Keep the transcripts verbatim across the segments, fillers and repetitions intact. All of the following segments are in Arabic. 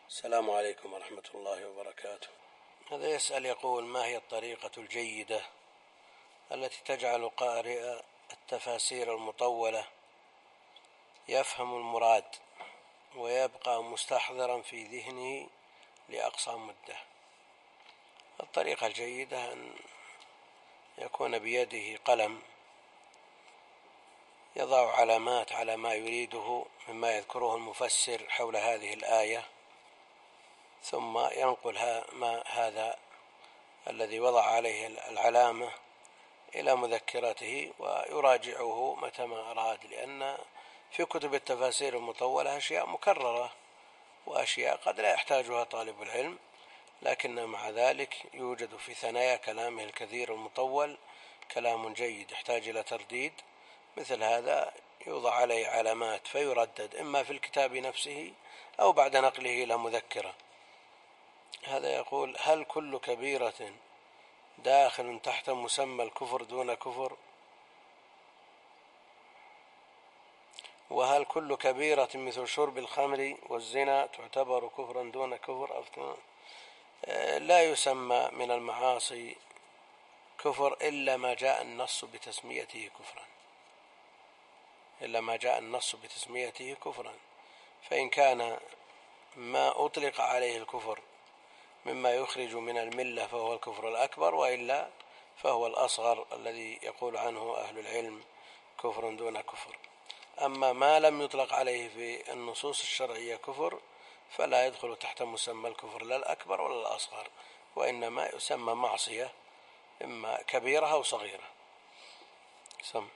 السلام عليكم ورحمة الله وبركاته. هذا يسأل يقول: ما هي الطريقة الجيدة التي تجعل قارئ التفاسير المطولة يفهم المراد ويبقى مستحضرا في ذهنه لأقصى مدة؟ الطريقة الجيدة أن يكون بيده قلم يضع علامات على ما يريده مما يذكره المفسر حول هذه الآية، ثم ينقل ما هذا الذي وضع عليه العلامة إلى مذكرته ويراجعه متى ما أراد، لأن في كتب التفاسير المطولة أشياء مكررة وأشياء قد لا يحتاجها طالب العلم، لكن مع ذلك يوجد في ثنايا كلامه الكثير المطول كلام جيد يحتاج إلى ترديد. مثل هذا يوضع عليه علامات فيردد إما في الكتاب نفسه أو بعد نقله إلى مذكرة. هذا يقول: هل كل كبيرة داخل تحت مسمى الكفر دون كفر؟ وهل كل كبيرة مثل شرب الخمر والزنا تعتبر كفرا دون كفر؟ لا يسمى من المعاصي كفر إلا ما جاء النص بتسميته كفرا إلا ما جاء النص بتسميته كفرا فإن كان ما أطلق عليه الكفر مما يخرج من الملة فهو الكفر الأكبر، وإلا فهو الأصغر الذي يقول عنه أهل العلم كفر دون كفر. أما ما لم يطلق عليه في النصوص الشرعية كفر فلا يدخل تحت مسمى الكفر لا الأكبر ولا الأصغر، وإنما يسمى معصية إما كبيرة أو صغيرة. سم.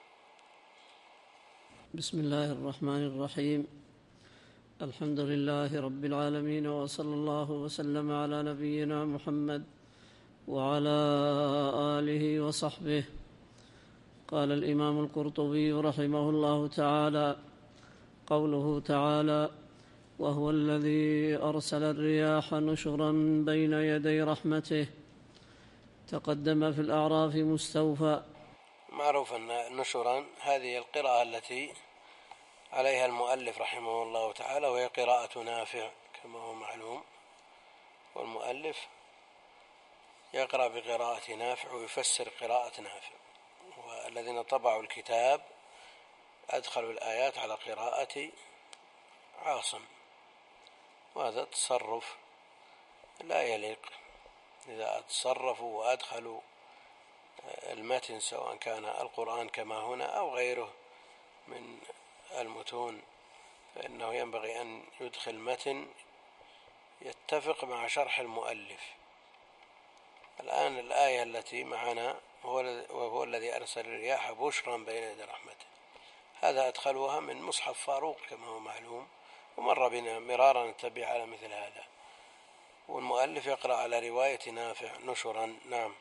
بسم الله الرحمن الرحيم. الحمد لله رب العالمين، وصلى الله وسلم على نبينا محمد وعلى آله وصحبه. قال الإمام القرطبي رحمه الله تعالى: قوله تعالى: وهو الذي أرسل الرياح نشرا بين يدي رحمته، تقدم في الأعراف مستوفى. معروف أن نشرا هذه القراءة التي عليها المؤلف رحمه الله تعالى، وهي قراءة نافع كما هو معلوم، والمؤلف يقرأ بقراءة نافع ويفسر قراءة نافع، والذين طبعوا الكتاب أدخلوا الآيات على قراءة عاصم، وهذا تصرف لا يليق. إذا تصرفوا وأدخلوا المتن سواء كان القرآن كما هنا أو غيره من المتون فإنه ينبغي أن يدخل متن يتفق مع شرح المؤلف. الآن الآية التي معنا: وهو الذي أرسل الرياح بشرا بين يدي رحمته، هذا أدخلوها من مصحف فاروق كما هو معلوم، ومر بنا مرارا نتبع على مثل هذا، والمؤلف يقرأ على رواية نافع نشرا. نعم.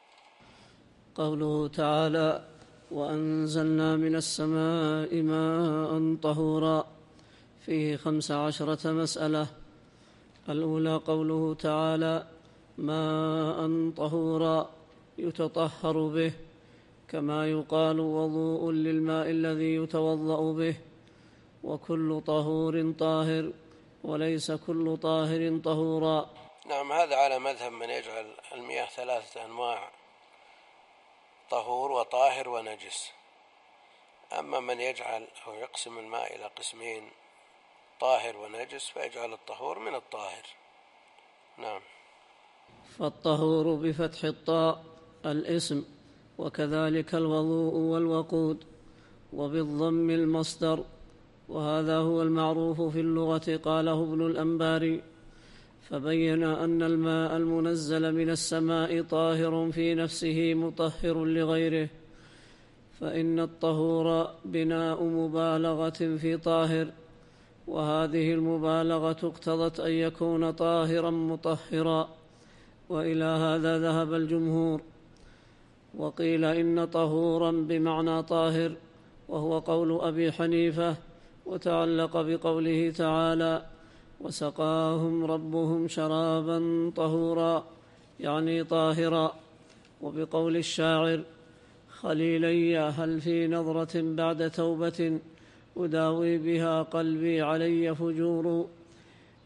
قوله تعالى: وأنزلنا من السماء ماء طهورا، فيه خمس عشرة مسألة. الأولى قوله تعالى: ماء طهورا يتطهر به، كما يقال وضوء للماء الذي يتوضأ به، وكل طهور طاهر، وليس كل طاهر طهورا. نعم، هذا على مذهب من يجعل المياه ثلاثة أنواع: طهور وطاهر ونجس. أما من يجعل أو يقسم الماء إلى قسمين: طاهر ونجس، فيجعل الطهور من الطاهر. نعم. فالطهور بفتح الطاء الاسم، وكذلك الوضوء والوقود، وبالضم المصدر، وهذا هو المعروف في اللغة. قاله ابن الأنباري، فبين أن الماء المنزل من السماء طاهر في نفسه مطهر لغيره، فإن الطهور بناء مبالغة في طاهر، وهذه المبالغة اقتضت أن يكون طاهرا مطهرا، وإلى هذا ذهب الجمهور. وقيل إن طهورا بمعنى طاهر، وهو قول أبي حنيفة، وتعلق بقوله تعالى: وسقاهم ربهم شرابا طهورا، يعني طاهرا. وبقول الشاعر: خليلي هل في نظرة بعد توبة أداوي بها قلبي علي فجور،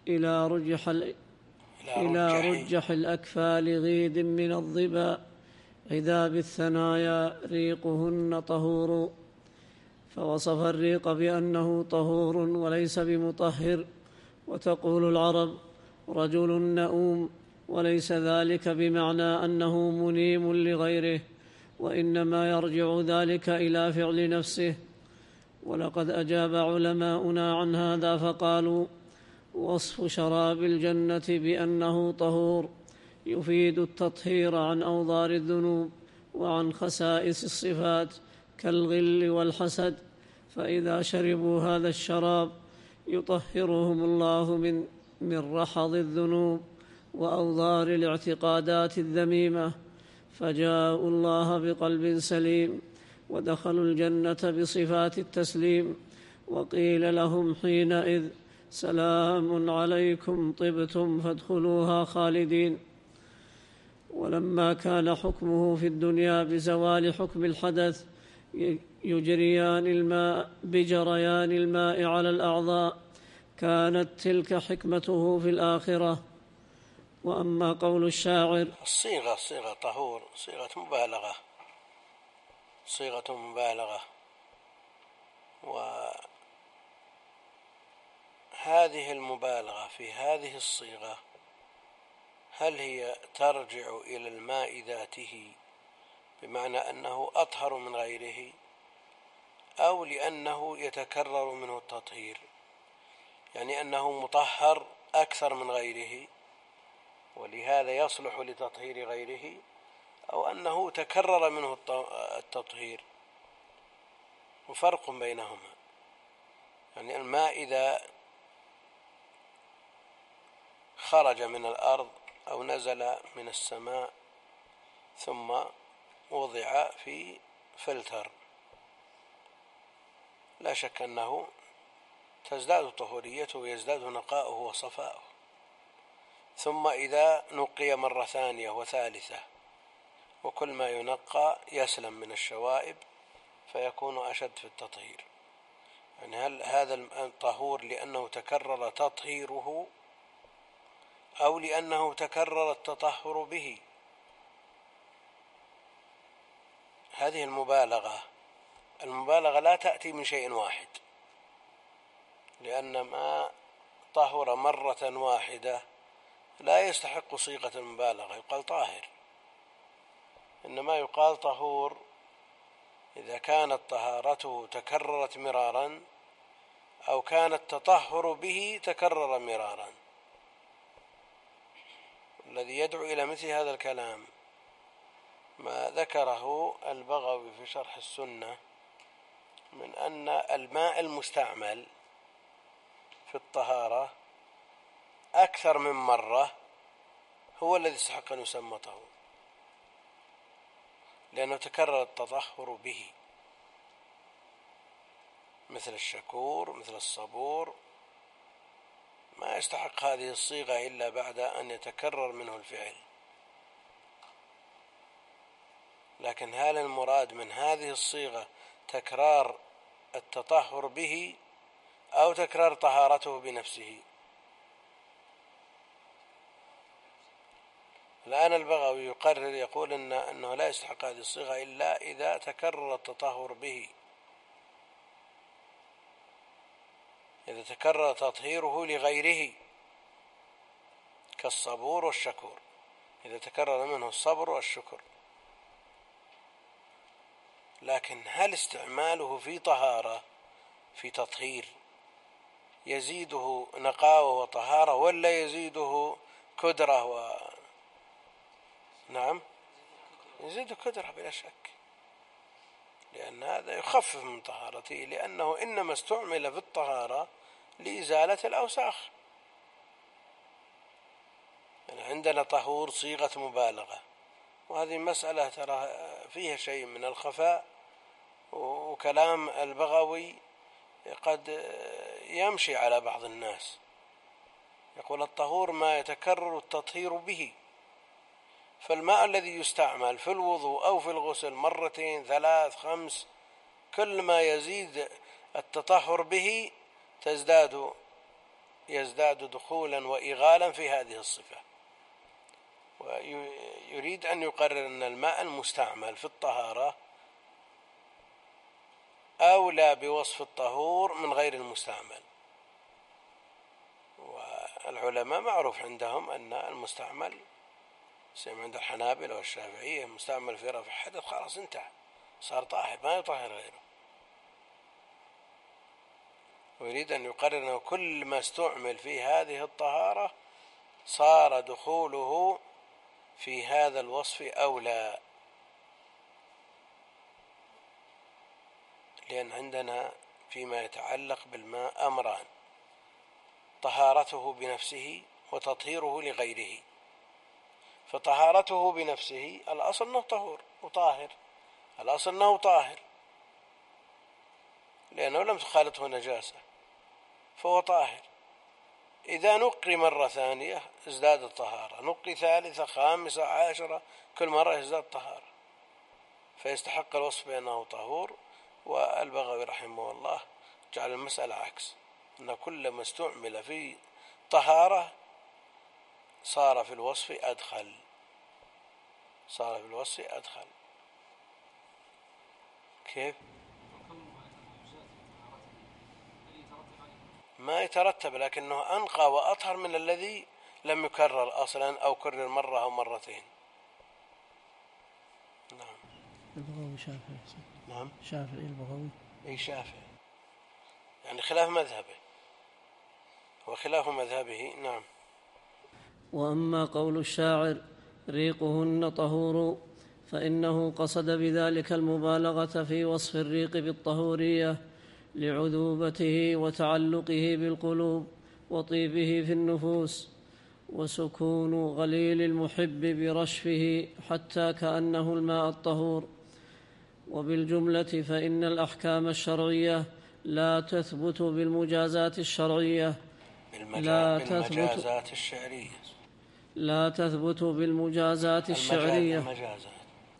إلى رجح, إلى رجح الأكفال غيد من الظبا عذاب الثنايا ريقهن طهور. فوصف الريق بأنه طهور وليس بمطهر. وتقول العرب رجل نؤوم، وليس ذلك بمعنى أنه منيم لغيره، وإنما يرجع ذلك إلى فعل نفسه. ولقد أجاب علماؤنا عن هذا فقالوا: وصف شراب الجنة بأنه طهور يفيد التطهير عن أوضار الذنوب وعن خسائس الصفات كالغل والحسد، فإذا شربوا هذا الشراب يطهرهم الله من من رحض الذنوب وأوضار الاعتقادات الذميمة، فجاءوا الله بقلب سليم ودخلوا الجنة بصفات التسليم، وقيل لهم حينئذ: سلام عليكم طبتم فادخلوها خالدين. ولما كان حكمه في الدنيا بزوال حكم الحدث يجريان الماء بجريان الماء على الأعضاء، كانت تلك حكمته في الآخرة. وأما قول الشاعر: الصيغة صيغة طهور صيغة مبالغة صيغة مبالغة وهذه المبالغة في هذه الصيغة هل هي ترجع إلى الماء ذاته بمعنى أنه أطهر من غيره، أو لأنه يتكرر منه التطهير، يعني أنه مطهر أكثر من غيره ولهذا يصلح لتطهير غيره، أو أنه تكرر منه التطهير، وفرق بينهما. يعني الماء إذا خرج من الأرض أو نزل من السماء ثم وضع في فلتر لا شك أنه تزداد طهوريته ويزداد نقاؤه وصفاؤه، ثم إذا نقي مرة ثانية وثالثة وكل ما ينقى يسلم من الشوائب فيكون أشد في التطهير. يعني هل هذا الطهور لأنه تكرر تطهيره أو لأنه تكرر التطهر به؟ هذه المبالغة المبالغة لا تأتي من شيء واحد، لأن ما طهر مرة واحدة لا يستحق صيغة المبالغة، يقال طاهر، إنما يقال طهور إذا كانت طهارته تكررت مرارا أو كان التطهر به تكرر مرارا. الذي يدعو إلى مثل هذا الكلام ما ذكره البغوي في شرح السنة من أن الماء المستعمل في الطهارة أكثر من مرة هو الذي يستحق أن يسمى طهور، لأنه تكرر التطهر به، مثل الشكور مثل الصبور ما يستحق هذه الصيغة إلا بعد أن يتكرر منه الفعل. لكن هل المراد من هذه الصيغة تكرار التطهر به أو تكرار طهارته بنفسه؟ الآن البغوي يقرر يقول إن أنه لا يستحق هذه الصيغة إلا إذا تكرر التطهر به، إذا تكرر تطهيره لغيره كالصبور والشكور، إذا تكرر منه الصبر والشكر. لكن هل استعماله في طهارة في تطهير يزيده نقاوة وطهارة ولا يزيده كدرة و... نعم يزيد كدرة بلا شك، لأن هذا يخفف من طهارته، لأنه إنما استعمل في الطهارة لإزالة الأوساخ. يعني عندنا طهور صيغة مبالغة، وهذه مسألة ترى فيها شيء من الخفاء، وكلام البغوي قد يمشي على بعض الناس. يقول الطهور ما يتكرر التطهير به، فالماء الذي يستعمل في الوضوء أو في الغسل مرتين ثلاث خمس كل ما يزيد التطهر به تزداد يزداد دخولا وإغالا في هذه الصفة. ويريد أن يقرر أن الماء المستعمل في الطهارة أولى بوصف الطهور من غير المستعمل. والعلماء معروف عندهم أن المستعمل سيما عند الحنابلة والشافعية المستعمل في رفع حدث خلاص انتهى، صار طاهر ما يطهر غيره. ويريد أن يقرر أنه كل ما استعمل في هذه الطهارة صار دخوله في هذا الوصف أولى، لأن عندنا فيما يتعلق بالماء أمران: طهارته بنفسه وتطهيره لغيره. فطهارته بنفسه الأصل أنه طهور وطاهر، الأصل أنه طاهر لأنه لم تخالطه نجاسة فهو طاهر. إذا نقي مرة ثانية ازداد الطهارة، نقي ثالثة خامسة عاشرة، كل مرة يزداد طهارة، فيستحق الوصف بأنه طهور. والبغوي رحمه الله جعل المسألة عكس، أن كل ما استعمل في طهارة صار في الوصف أدخل صار في الوصف أدخل. كيف؟ ما يترتب، لكنه أنقى وأطهر من الذي لم يكرر أصلا أو كرر مرة أو مرتين. نعم. البغوي شافعي. نعم شافعي البغوي. أي شافعي، يعني خلاف مذهبه وخلاف مذهبه. نعم. وأما قول الشاعر ريقهن طهور فإنه قصد بذلك المبالغة في وصف الريق بالطهورية لعذوبته وتعلقه بالقلوب وطيبه في النفوس وسكون غليل المحب برشفه حتى كأنه الماء الطهور. وبالجملة فإن الأحكام الشرعية لا تثبت بالمجازات الشرعية لا بالمجازات الشعرية لا تثبت بالمجازات الشعرية المجازات.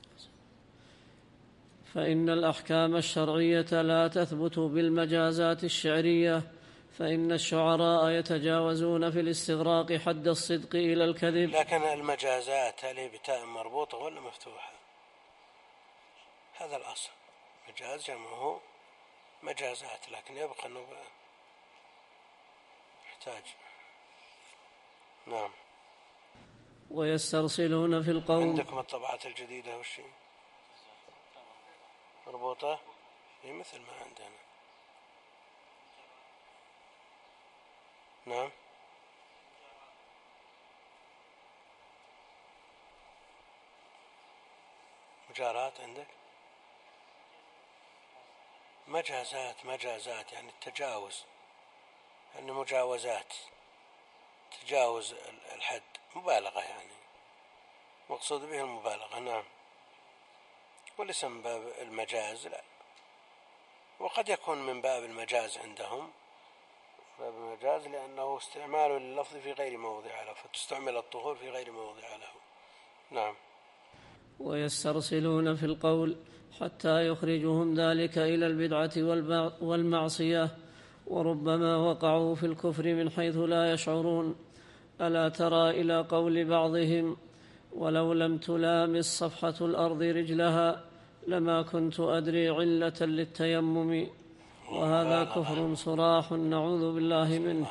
فإن الأحكام الشرعية لا تثبت بالمجازات الشعرية، فإن الشعراء يتجاوزون في الاستغراق حد الصدق إلى الكذب. لكن المجازات هل هي بتاء مربوطة ولا مفتوحة؟ هذا الأصل، مجاز جمعه مجازات، لكن يبقى أنه يحتاج. نعم. ويسترسلون في القول. عندكم الطبعات الجديدة وشي مربوطة هي مثل ما عندنا. نعم. مجارات عندك مجازات مجازات يعني التجاوز، يعني مجاوزات، تجاوز الحد، مبالغة يعني مقصود به المبالغة. نعم. وليس من باب المجاز، لا، وقد يكون من باب المجاز عندهم باب المجاز لأنه استعمال لللفظ في غير موضع له، فتستعمل الطهور في غير موضع له. نعم. ويسترسلون في القول حتى يخرجهم ذلك إلى البدعة والمعصية، وربما وقعوا في الكفر من حيث لا يشعرون. ألا ترى إلى قول بعضهم ولو لم تلامس صفحة الأرض رجلها لما كنت أدري علة للتيمم، وهذا كفر صراح نعوذ بالله منه.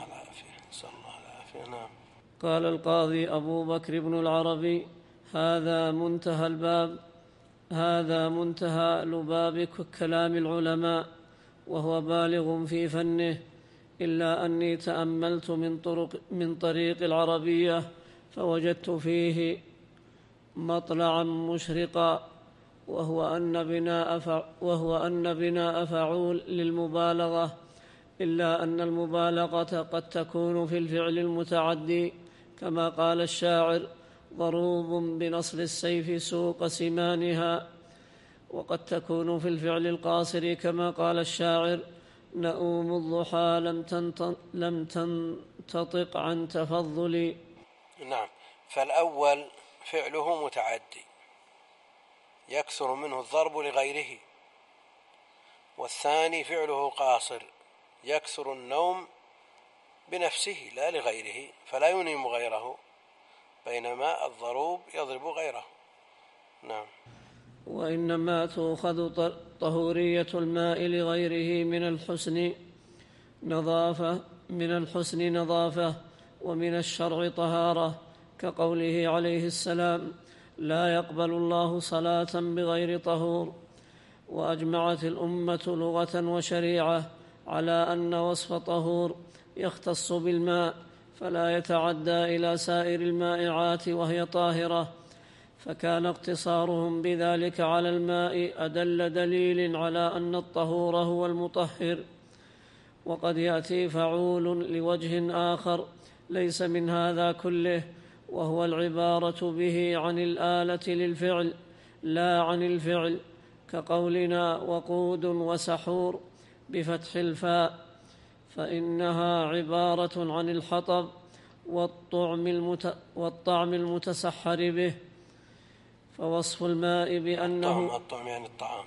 قال القاضي أبو بكر بن العربي هذا منتهى الباب هذا منتهى لباب كلام العلماء وهو بالغ في فنه، إلا أني تأملت من طرق من طريق العربية فوجدت فيه مطلعا مشرقا، وهو أن بناء وهو أن بناء فعول للمبالغة، إلا أن المبالغة قد تكون في الفعل المتعدي كما قال الشاعر ضروب بنصل السيف سوق سمانها، وقد تكون في الفعل القاصر كما قال الشاعر نؤوم الضحى لم تنتطق عن تفضل. نعم. فالأول فعله متعدي يكثر منه الضرب لغيره، والثاني فعله قاصر يكثر النوم بنفسه لا لغيره، فلا ينيم غيره، بينما الضروب يضرب غيره. نعم. وإنما تؤخذ طهورية الماء لغيره من الحسن نظافة من الحسن نظافة ومن الشرع طهارة، كقوله عليه السلام: لا يقبل الله صلاة بغير طهور. وأجمعت الأمة لغة وشريعة على أن وصف طهور يختص بالماء فلا يتعدى إلى سائر المائعات وهي طاهرة، فكان اقتصارهم بذلك على الماء أدل دليل على أن الطهور هو المطهر. وقد يأتي فعول لوجه آخر ليس من هذا كله، وهو العبارة به عن الآلة للفعل لا عن الفعل، كقولنا وقود وسحور بفتح الفاء، فإنها عبارة عن الحطب والطعم, المت... والطعم المتسحر به. فوصف الماء بأنه الطعم, الطعم يعني الطعام،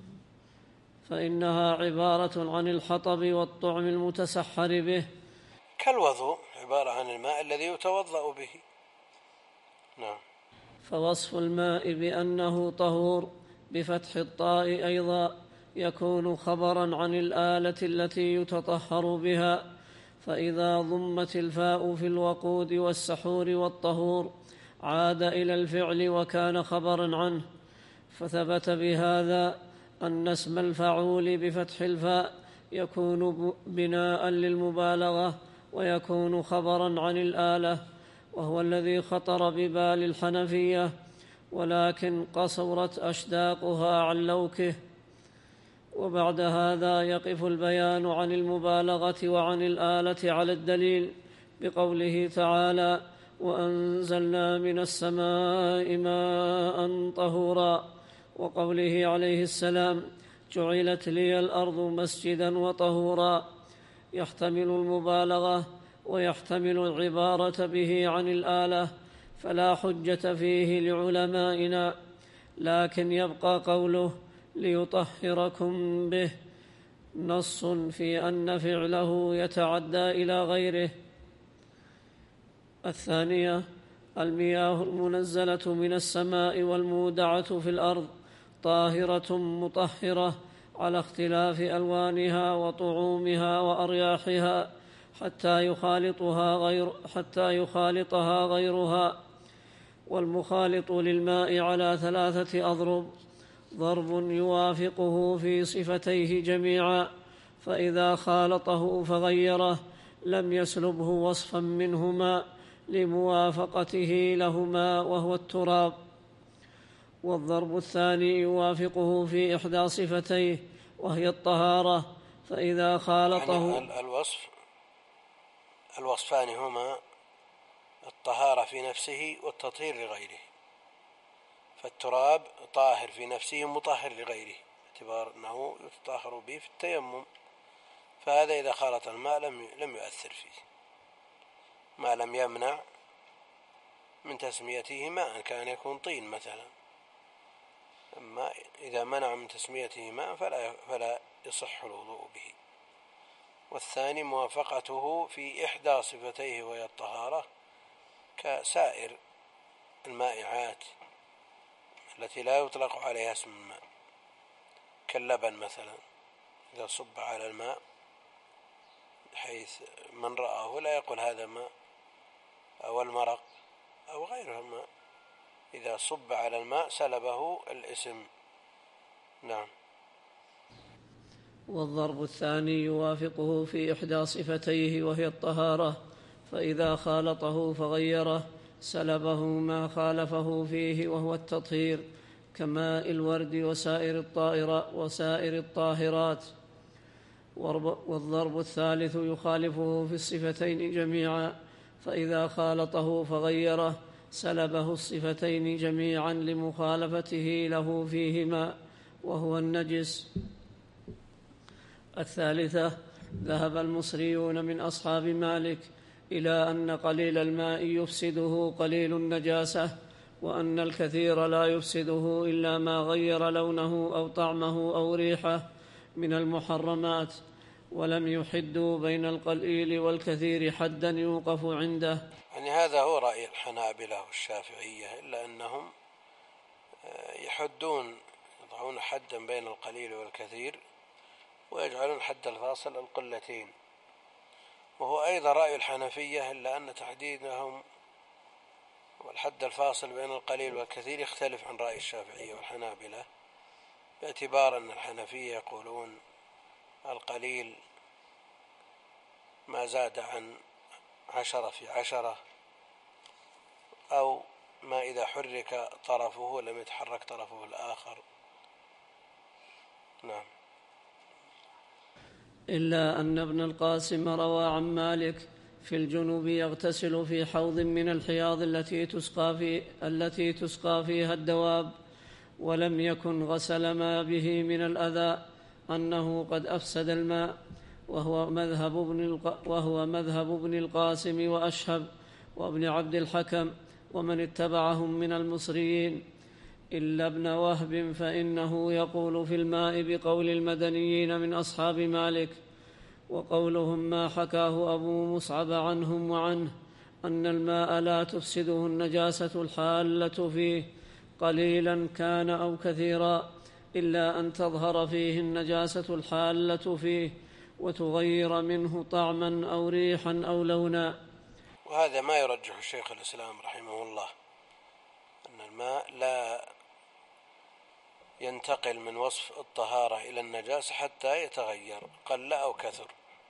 فإنها عبارة عن الحطب والطعم المتسحر به، كالوضوء عبارة عن الماء الذي يتوضأ به. نعم. فوصف الماء بأنه طهور بفتح الطاء أيضا يكون خبرا عن الآلة التي يتطهر بها، فإذا ضمت الفاء في الوقود والسحور والطهور عاد إلى الفعل وكان خبرا عنه. فثبت بهذا أن اسم الفعول بفتح الفاء يكون بناء للمبالغة ويكون خبرا عن الآلة، وهو الذي خطر ببال الحنفية، ولكن قصرت أشداقها عن لوكه. وبعد هذا يقف البيان عن المبالغة وعن الآلة على الدليل بقوله تعالى: وأنزلنا من السماء ماء طهورا، وقوله عليه السلام: جعلت لي الأرض مسجدا وطهورا، يحتمل المبالغة ويحتمل العبارة به عن الآلة، فلا حجة فيه لعلمائنا، لكن يبقى قوله ليطهركم به نص في أن فعله يتعدى إلى غيره. الثانية: المياه المنزلة من السماء والمودعة في الأرض طاهرة مطهرة على اختلاف ألوانها وطعومها وأرياحها حتى يخالطها غير حتى يخالطها غيرها. والمخالط للماء على ثلاثة أضرب: ضرب يوافقه في صفتيه جميعا، فإذا خالطه فغيره لم يسلبه وصفا منهما لموافقته لهما وهو التراب. والضرب الثاني يوافقه في إحدى صفتيه وهي الطهارة، فإذا خالطه يعني الوصف الوصفان هما الطهارة في نفسه والتطهير لغيره، فالتراب طاهر في نفسه مطهر لغيره باعتبار أنه يتطهر به في التيمم، فهذا إذا خالط الماء لم لم يؤثر فيه، ما لم يمنع من تسميته ماء، كان يكون طين مثلا. أما إذا منع من تسميته ماء فلا فلا يصح الوضوء به. والثاني موافقته في إحدى صفتيه وهي الطهارة كسائر المائعات التي لا يطلق عليها اسم الماء، كاللبن مثلا إذا صب على الماء حيث من رآه لا يقول هذا ماء، أو المرق أو غيرها الماء، إذا صب على الماء سلبه الاسم. نعم. والضرب الثاني يوافقه في إحدى صفتيه وهي الطهارة، فإذا خالطه فغيره سلبه ما خالفه فيه وهو التطهير، كماء الورد وسائر الطائرة وسائر الطاهرات. والضرب الثالث يخالفه في الصفتين جميعا، فإذا خالطه فغيره سلبه الصفتين جميعا لمخالفته له فيهما وهو النجس. الثالثة: ذهب المصريون من أصحاب مالك إلى أن قليل الماء يفسده قليل النجاسة، وأن الكثير لا يفسده إلا ما غير لونه أو طعمه أو ريحه من المحرمات، ولم يحدوا بين القليل والكثير حدا يوقف عنده. يعني هذا هو رأي الحنابلة والشافعية، إلا أنهم يحدون، يضعون حدا بين القليل والكثير ويجعلون حد الفاصل القلتين، وهو أيضا رأي الحنفية، إلا أن تحديدهم والحد الفاصل بين القليل والكثير يختلف عن رأي الشافعية والحنابلة، باعتبار أن الحنفية يقولون القليل ما زاد عن عشرة في عشرة، أو ما إذا حرك طرفه ولم يتحرك طرفه الآخر. نعم. إلا أن ابن القاسم روى عن مالك في الجنوب يغتسل في حوض من الحياض التي تسقى, في التي تسقى فيها الدواب، ولم يكن غسل ما به من الأذى، أنه قد أفسد الماء، وهو مذهب ابن, وهو مذهب ابن القاسم وأشهب وابن عبد الحكم ومن اتبعهم من المصريين، إلا ابن وهب فإنه يقول في الماء بقول المدنيين من أصحاب مالك، وقولهم ما حكاه أبو مصعب عنهم وعنه أن الماء لا تفسده النجاسة الحالة فيه قليلا كان أو كثيرا، إلا أن تظهر فيه النجاسة الحالة فيه وتغير منه طعما أو ريحا أو لونا. وهذا ما يرجح الشيخ الإسلام رحمه الله، أن الماء لا ينتقل من وصف الطهارة إلى النجاسة حتى يتغير قل أو كثر،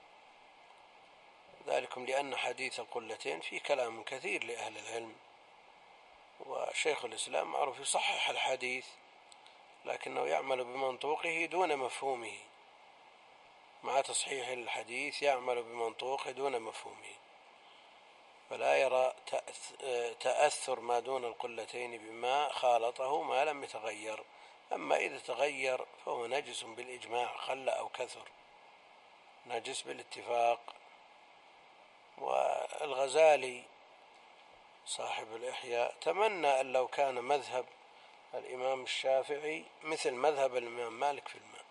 ذلكم لأن حديث القلتين فيه كلام كثير لأهل العلم، وشيخ الإسلام معروف يصحح الحديث لكنه يعمل بمنطوقه دون مفهومه، مع تصحيح الحديث يعمل بمنطوقه دون مفهومه، فلا يرى تأثر ما دون القلتين بما خالطه ما لم يتغير، أما إذا تغير فهو نجس بالإجماع قل أو كثر، نجس بالاتفاق. والغزالي صاحب الإحياء تمنى أن لو كان مذهب الإمام الشافعي مثل مذهب الإمام مالك في الماء،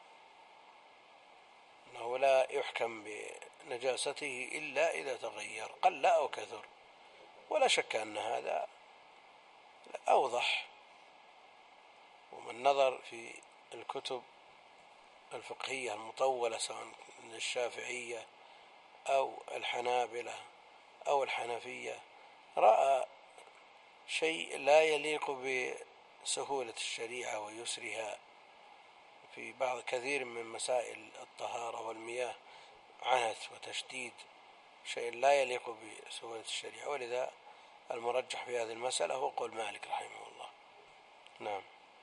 أنه لا يحكم بنجاسته إلا إذا تغير قل أو كثر، ولا شك أن هذا أوضح. ومن نظر في الكتب الفقهية المطولة سواء من الشافعية أو الحنابلة أو الحنفية رأى شيء لا يليق بسهولة الشريعة ويسرها في بعض كثير من مسائل الطهارة والمياه، عنت وتشديد، شيء لا يليق بسهولة الشريعة، ولذا المرجح في هذه المسألة هو قول مالك رحمه الله. نعم.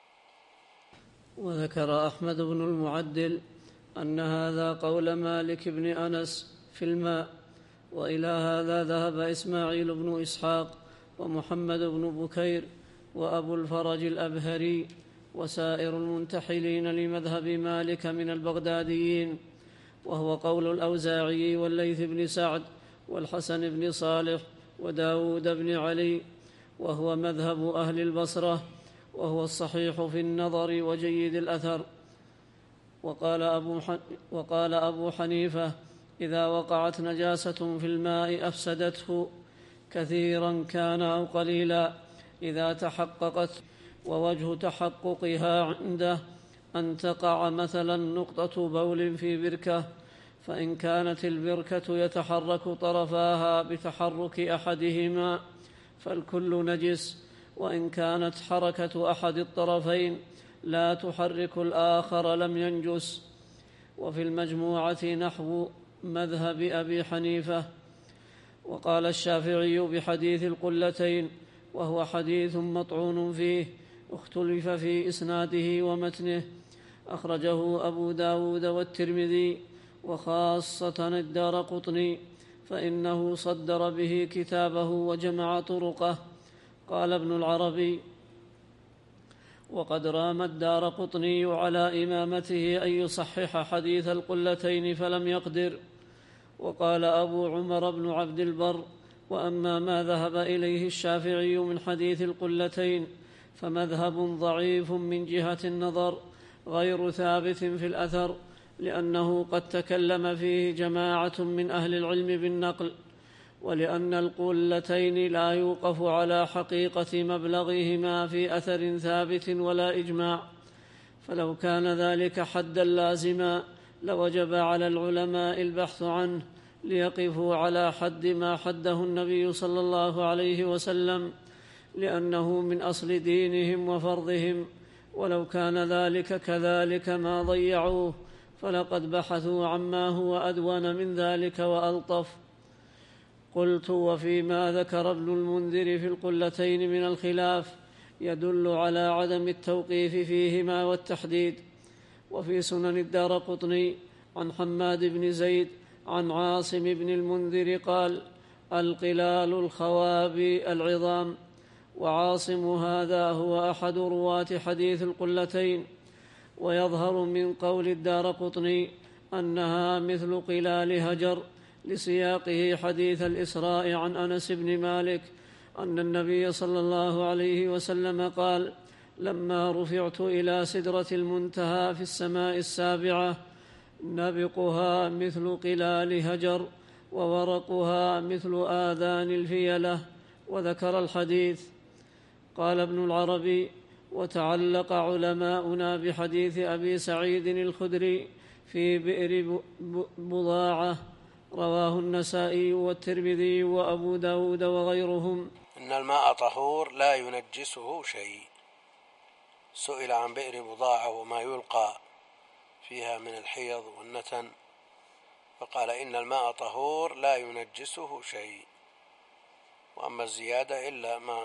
وذكر أحمد بن المعدل أن هذا قول مالك بن أنس في الماء، وإلى هذا ذهب إسماعيل بن إسحاق ومحمد بن بكير وأبو الفرج الأبهري وسائر المنتحلين لمذهب مالك من البغداديين، وهو قول الأوزاعي والليث بن سعد والحسن بن صالح وداود بن علي، وهو مذهب أهل البصرة، وهو الصحيح في النظر وجيد الأثر. وقال أبو, وقال أبو حنيفة إذا وقعت نجاسة في الماء أفسدته كثيرا كان أو قليلا إذا تحققت، ووجه تحققها عنده أن تقع مثلا نقطة بول في بركة، فإن كانت البركة يتحرك طرفاها بتحرك أحدهما فالكل نجس، وإن كانت حركة أحد الطرفين لا تحرك الآخر لم ينجس. وفي المجموعة نحو مذهب أبي حنيفة. وقال الشافعي بحديث القلتين وهو حديث مطعون فيه، اختلف في إسناده ومتنه، أخرجه أبو داود والترمذي وخاصة الدارقطني، فإنه صدر به كتابه وجمع طرقه. قال ابن العربي: وقد رام الدارقطني على إمامته أن يصحح حديث القلتين فلم يقدر. وقال أبو عمر بن عبد البر: وأما ما ذهب إليه الشافعي من حديث القلتين فمذهب ضعيف من جهة النظر غير ثابت في الأثر، لأنه قد تكلم فيه جماعة من أهل العلم بالنقل، ولأن القلتين لا يوقف على حقيقة مبلغهما في أثر ثابت ولا إجماع، فلو كان ذلك حدا لازما لوجب على العلماء البحث عنه ليقفوا على حد ما حده النبي صلى الله عليه وسلم، لأنه من أصل دينهم وفرضهم، ولو كان ذلك كذلك ما ضيعوه، فلقد بحثوا عما هو أدون من ذلك وألطف. قلت: وفيما ذكر ابن المنذر في القلتين من الخلاف يدل على عدم التوقيف فيهما والتحديد. وفي سنن الدارقطني عن حماد بن زيد عن عاصم بن المنذر قال: القلال الخوابي العظام. وعاصم هذا هو أحد رواة حديث القلتين. ويظهر من قول الدارقطني أنها مثل قلال هجر لسياقه حديث الإسراء عن أنس بن مالك أن النبي صلى الله عليه وسلم قال: لما رفعت إلى سدرة المنتهى في السماء السابعة نبقها مثل قلال هجر وورقها مثل آذان الفيلة. وذكر الحديث. قال ابن العربي: وتعلق علماؤنا بحديث أبي سعيد الخدري في بئر بضاعة، رواه النسائي والترمذي وأبو داود وغيرهم. إن الماء طهور لا ينجسه شيء. سئل عن بئر بضاعة وما يلقى فيها من الحيض والنتن، فقال: إن الماء طهور لا ينجسه شيء، وأما الزيادة إلا ما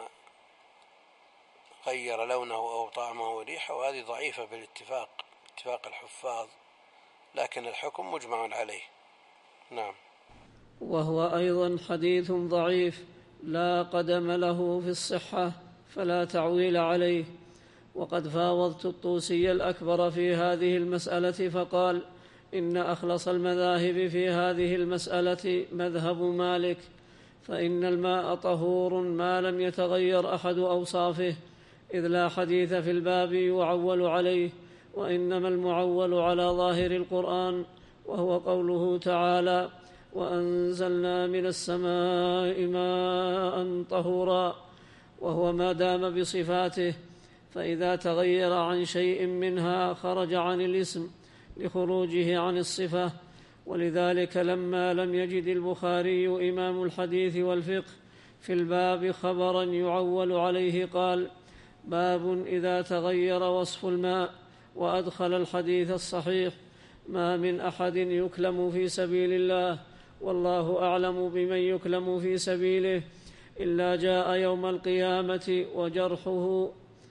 غير لونه أو طعمه وريحه، وهذه ضعيفة بالاتفاق اتفاق الحفاظ، لكن الحكم مجمع عليه. نعم. وهو أيضا حديث ضعيف لا قدم له في الصحة، فلا تعويل عليه. وقد فاوضت الطوسي الأكبر في هذه المسألة فقال: إن أخلص المذاهب في هذه المسألة مذهب مالك، فإن الماء طهور ما لم يتغير أحد أوصافه، إذ لا حديث في الباب يعول عليه، وإنما المعول على ظاهر القرآن، وهو قوله تعالى: وأنزلنا من السماء ماء طهورا، وهو ما دام بصفاته، فإذا تغير عن شيء منها خرج عن الاسم لخروجه عن الصفة. ولذلك لما لم يجد البخاري إمام الحديث والفقه في الباب خبرا يعول عليه قال: باب إذا تغير وصف الماء، وأدخل الحديث الصحيح: ما من أحد يكلم في سبيل الله والله أعلم بمن يكلم في سبيله إلا جاء يوم القيامة وجرحه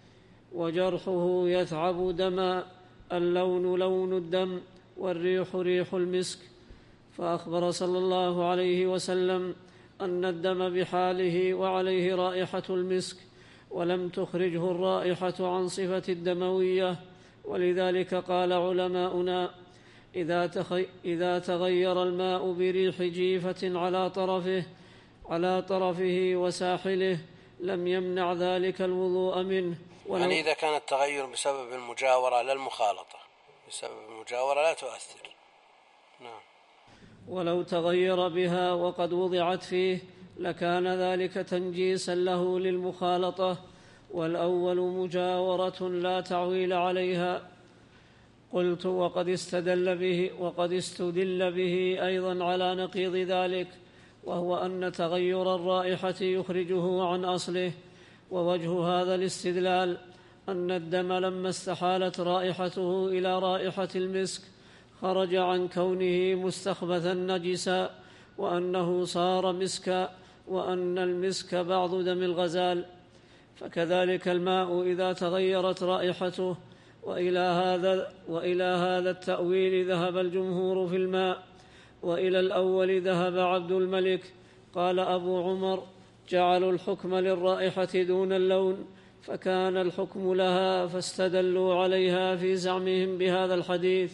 وجرحه يثعب دما، اللون لون الدم والريح ريح المسك. فأخبر صلى الله عليه وسلم أن الدم بحاله وعليه رائحة المسك، ولم تخرجه الرائحة عن صفة الدموية. ولذلك قال علماؤنا: إذا, تخي... إذا تغير الماء بريح جيفة على طرفه على طرفه وساحله لم يمنع ذلك الوضوء منه. ولو... يعني إذا كان التغير بسبب المجاورة لا المخالطة، بسبب المجاورة لا تؤثر. نعم. ولو تغير بها وقد وضعت فيه لكان ذلك تنجيسا له للمخالطة، والأول مجاورة لا تعويل عليها. قلت: وقد استدل به وقد استدل به أيضا على نقيض ذلك، وهو أن تغير الرائحة يخرجه عن أصله. ووجه هذا الاستدلال أن الدم لما استحالت رائحته إلى رائحة المسك خرج عن كونه مستخبثا نجسا، وأنه صار مسكا، وأن المسك بعض دم الغزال. فكذلك الماء إذا تغيرت رائحته. وإلى هذا, وإلى هذا التأويل ذهب الجمهور في الماء، وإلى الأول ذهب عبد الملك. قال أبو عمر: جعلوا الحكم للرائحة دون اللون، فكان الحكم لها، فاستدلوا عليها في زعمهم بهذا الحديث.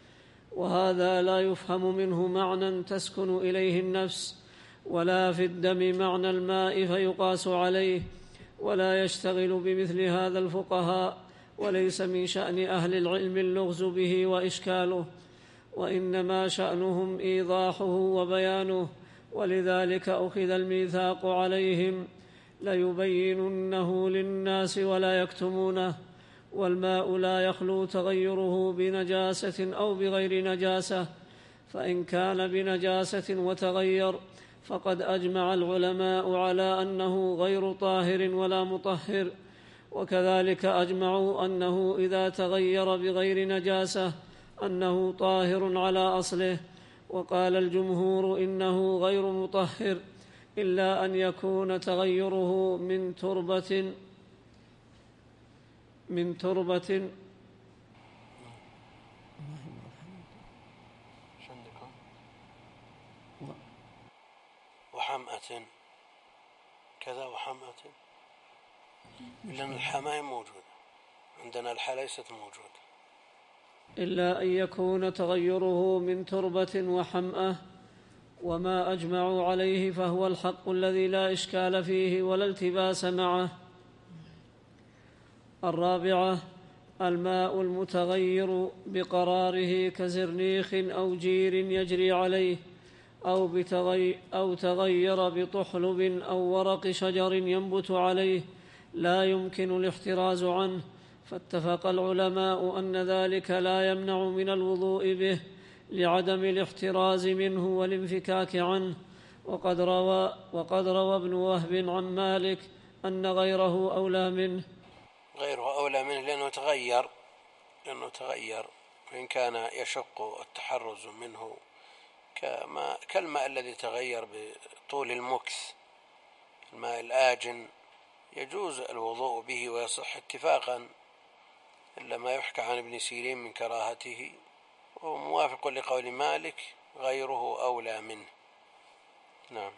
وهذا لا يفهم منه معنى تسكن إليه النفس، ولا في الدم معنى الماء فيقاس عليه، ولا يشتغل بمثل هذا الفقهاء، وليس من شأن أهل العلم اللغز به وإشكاله. وإنما شأنهم إيضاحه وبيانه، ولذلك أخذ الميثاق عليهم ليبيننه للناس ولا يكتمونه. والماء لا يخلو تغيره بنجاسة أو بغير نجاسة، فإن كان بنجاسة وتغير فقد أجمع العلماء على أنه غير طاهر ولا مطهر، وكذلك أجمعوا أنه إذا تغير بغير نجاسة أنه طاهر على أصله. وقال الجمهور إنه غير مطهر إلا أن يكون تغيره من تربة من تربة وحمأة كذا وحمأة، لأن الحماة موجودة عندنا، الحا ليست موجودة. إلا أن يكون تغيره من تربة وحمأة، وما أجمعوا عليه فهو الحق الذي لا إشكال فيه ولا التباس معه. الرابعة: الماء المتغير بقراره كزرنيخ أو جير يجري عليه، أو, بتغي أو تغير بطحلب أو ورق شجر ينبت عليه، لا يمكن الاحتراز عنه، فاتفق العلماء أن ذلك لا يمنع من الوضوء به لعدم الاحتراز منه والانفكاك عنه. وقد روى, وقد روى ابن وهب عن مالك أن غيره أولى منه. غيره أولى منه لأنه تغير لأنه تغير وإن كان يشق التحرز منه، كما كالماء الذي تغير بطول المكث، الماء الآجن يجوز الوضوء به ويصح اتفاقا، إلا ما يحكى عن ابن سيرين من كراهته، وموافق لقول مالك غيره أولى منه. نعم.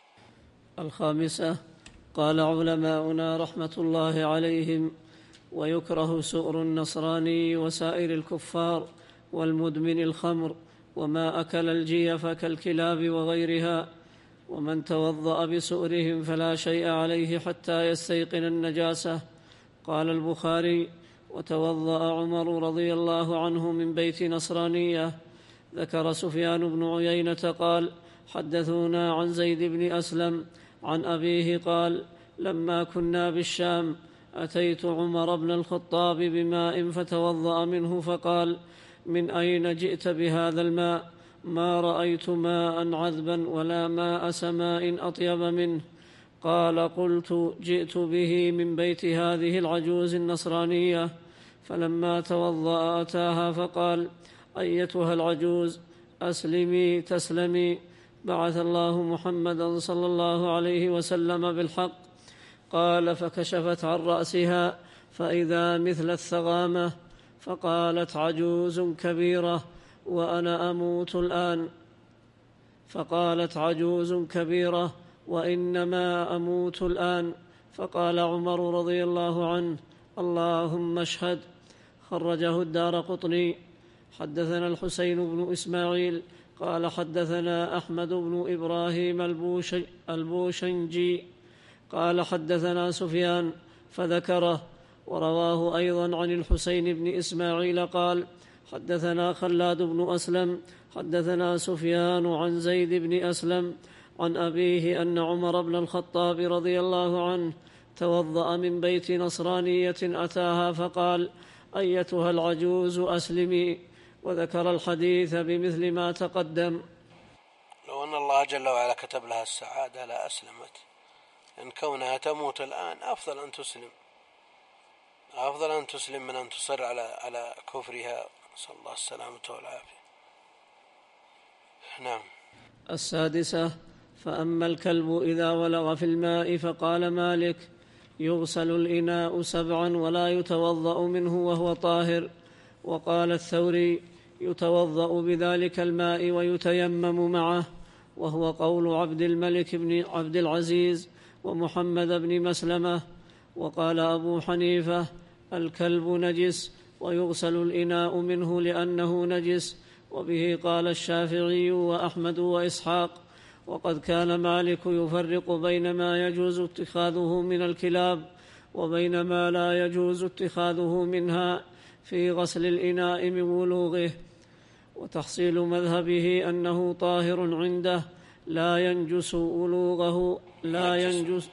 الخامسة: قال علماؤنا رحمة الله عليهم: ويكره سؤر النصراني وسائر الكفار والمدمن الخمر وما أكل الجيف كالكلاب وغيرها، ومن توضأ بسؤرهم فلا شيء عليه حتى يستيقن النجاسة. قال البخاري: وتوضأ عمر رضي الله عنه من بيت نصرانية. ذكر سفيان بن عيينة قال: حدثونا عن زيد بن أسلم عن أبيه قال: لما كنا بالشام أتيت عمر بن الخطاب بماء فتوضأ منه، فقال: من أين جئت بهذا الماء؟ ما رأيت ماء عذبا ولا ماء سماء أطيب منه. قال: قلت: جئت به من بيت هذه العجوز النصرانية. فلما توضأ أتاها فقال: أيتها العجوز، أسلمي تسلمي، بعث الله محمدا صلى الله عليه وسلم بالحق. قال: فكشفت عن رأسها فإذا مثل الثغامة، فقالت: عجوز كبيرة وأنا أموت الآن. فقالت: عجوز كبيرة وإنما أموت الآن. فقال عمر رضي الله عنه: اللهم اشهد. خرجه الدارقطني. حدثنا الحسين بن إسماعيل قال: حدثنا أحمد بن إبراهيم البوشنجي قال: حدثنا سفيان فذكره. ورواه أيضا عن الحسين بن إسماعيل قال: حدثنا خلاد بن أسلم حدثنا سفيان عن زيد بن أسلم عن أبيه أن عمر بن الخطاب رضي الله عنه توضأ من بيت نصرانية أتاها فقال: أيتها العجوز أسلمي، وذكر الحديث بمثل ما تقدم. لو أن الله جل وعلا كتب لها السعادة لا أسلمت، إن كونها تموت الآن أفضل أن تسلم، أفضل أن تسلم من أن تصر على على كفرها، صلى الله السلامة والعافية. نعم. السادسة: فأما الكلب إذا ولغ في الماء فقال مالك: يغسل الإناء سبعا ولا يتوضأ منه وهو طاهر. وقال الثوري: يتوضأ بذلك الماء ويتيمم معه، وهو قول عبد الملك بن عبد العزيز ومحمد بن مسلمة. وقال أبو حنيفة: الكلب نجس ويغسل الإناء منه لأنه نجس، وبه قال الشافعي وأحمد وإسحاق. وقد كان مالك يفرق بين ما يجوز اتخاذه من الكلاب وبين ما لا يجوز اتخاذه منها في غسل الإناء من ولوغه. وتحصيل مذهبه أنه طاهر عنده لا ينجس ولوغه لا ينجس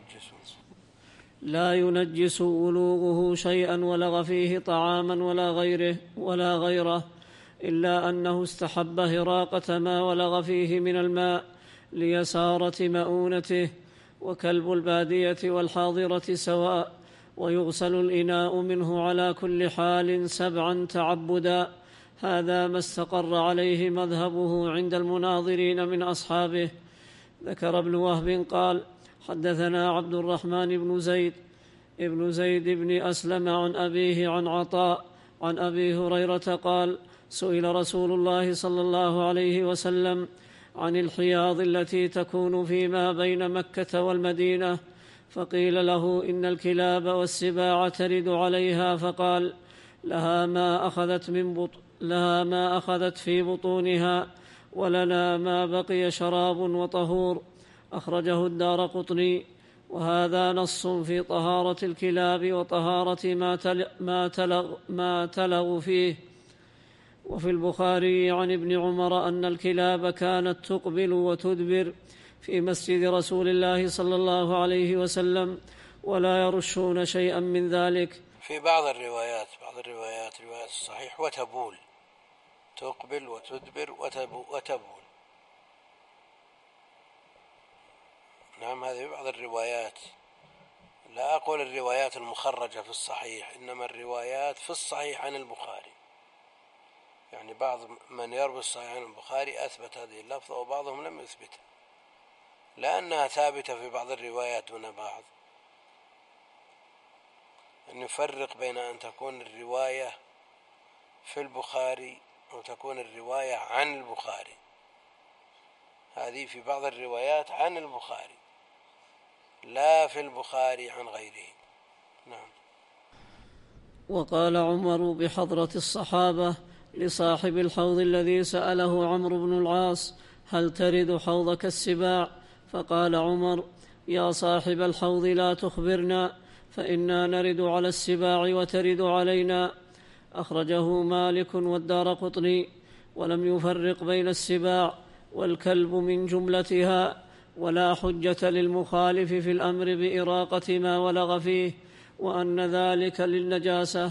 لا ينجس ولوغه شيئا ولغ فيه طعاما ولا غيره ولا غيره إلا أنه استحب هراقة ما ولغ فيه من الماء ليسارة مؤونته. وكلب البادية والحاضرة سواء، ويغسل الإناء منه على كل حال سبعا تعبدا. هذا ما استقر عليه مذهبه عند المناظرين من أصحابه. ذكر ابن وهب قال: حدثنا عبد الرحمن بن زيد ابن زيد بن أسلم عن أبيه عن عطاء عن أبي هريرة قال: سئل رسول الله صلى الله عليه وسلم عن الحياض التي تكون فيما بين مكة والمدينة، فقيل له: إن الكلاب والسباع ترد عليها، فقال: لها ما أخذت, من بط... لها ما أخذت في بطونها، ولنا ما بقي شراب وطهور. أخرجه الدارقطني. وهذا نص في طهارة الكلاب وطهارة ما, تل... ما, تلغ... ما تلغ فيه. وفي البخاري عن ابن عمر أن الكلاب كانت تقبل وتدبر في مسجد رسول الله صلى الله عليه وسلم ولا يرشون شيئا من ذلك. في بعض الروايات بعض الروايات روايات الصحيح وتبول، تقبل وتدبر وتبول. نعم، هذه بعض الروايات، لا أقول الروايات المخرجة في الصحيح، إنما الروايات في الصحيح عن البخاري. يعني بعض من يروي الصحيح عن البخاري أثبت هذه اللفظة وبعضهم لم يثبتها، لأنها ثابتة في بعض الروايات دون بعض. أن يفرق بين أن تكون الرواية في البخاري وتكون الرواية عن البخاري. هذه في بعض الروايات عن البخاري، لا في البخاري عن غيره. نعم. وقال عمر بحضرة الصحابة لصاحب الحوض الذي سأله عمرو بن العاص: هل ترد حوضك السباع؟ فقال عمر: يا صاحب الحوض لا تخبرنا، فإنا نرد على السباع وترد علينا. أخرجه مالك والدارقطني. ولم يفرق بين السباع والكلب من جملتها، ولا حجة للمخالف في الأمر بإراقة ما ولغ فيه وأن ذلك للنجاسة،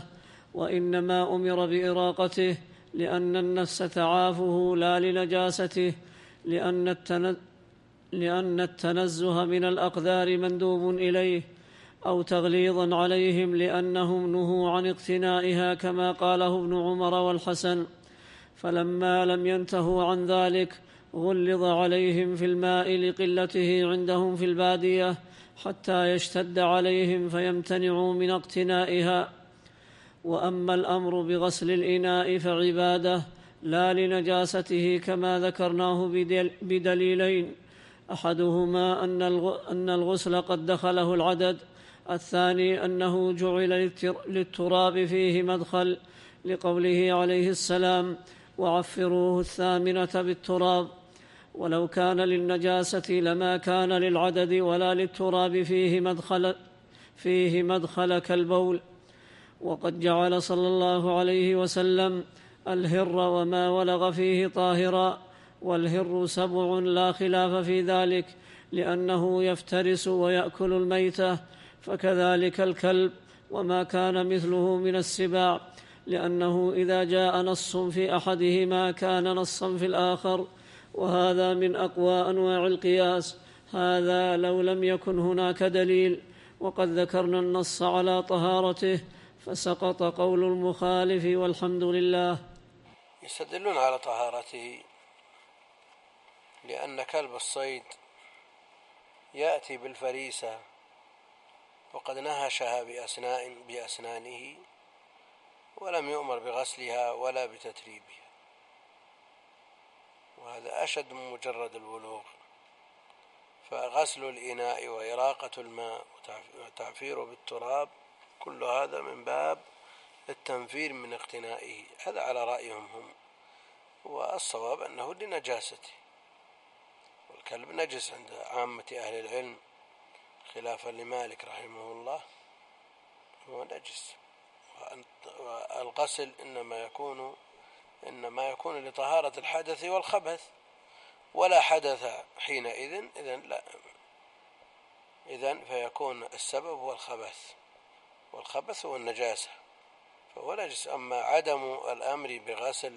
وإنما أمر بإراقته لأن النفس تعافه لا لنجاسته، لأن التن... لأن التنزه من الأقدار مندوب إليه، أو تغليظا عليهم لأنهم نهوا عن اقتنائها كما قاله ابن عمر والحسن. فلما لم ينتهوا عن ذلك غلظ عليهم في الماء لقلته عندهم في البادية حتى يشتد عليهم فيمتنعوا من اقتنائها. وأما الأمر بغسل الإناء فعبادة لا لنجاسته كما ذكرناه بدليلين: أحدهما أن الغسل قد دخله العدد، الثاني أنه جعل للتراب فيه مدخل، لقوله عليه السلام: وعفروه الثامنة بالتراب. ولو كان للنجاسة لما كان للعدد ولا للتراب فيه مدخل, فيه مدخل كالبول. وقد جعل صلى الله عليه وسلم الهر وما ولغ فيه طاهرا، والهر سبع لا خلاف في ذلك، لأنه يفترس ويأكل الميتة، فكذلك الكلب وما كان مثله من السباع، لأنه إذا جاء نص في أحدهما كان نصا في الآخر، وهذا من أقوى أنواع القياس، هذا لو لم يكن هناك دليل. وقد ذكرنا النص على طهارته فسقط قول المخالف، والحمد لله. يستدلون على طهارته لأن كلب الصيد يأتي بالفريسة وقد نهشها بأسنان بأسنانه ولم يؤمر بغسلها ولا بتتريبها، وهذا أشد من مجرد الولوغ. فغسل الإناء وإراقة الماء وتعفيره بالتراب كل هذا من باب التنفير من اقتنائه، هذا على رأيهم هم، والصواب أنه لنجاسته، والكلب نجس عند عامة أهل العلم خلافا لمالك رحمه الله، هو نجس. والغسل إنما يكون إنما يكون لطهارة الحدث والخبث، ولا حدث حينئذ، إذن لا إذن فيكون السبب هو الخبث، والخبث هو النجاسة فهو نجس. أما عدم الأمر بغسل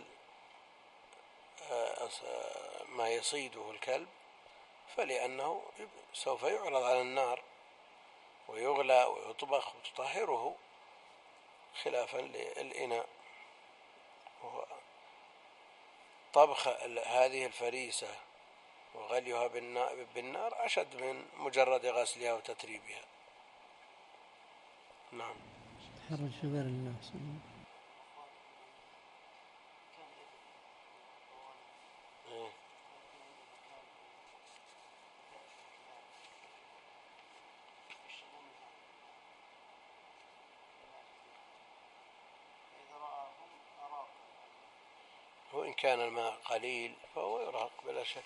ما يصيده الكلب فلأنه سوف يعرض على النار ويغلى ويطبخ وتطهره، خلافا للإناء. طبخ هذه الفريسة وغليها بالنار أشد من مجرد غسلها وتتريبها. نعم. تحرج في غير الناس. وإن كان الماء قليل فهو يرهق بلا شك،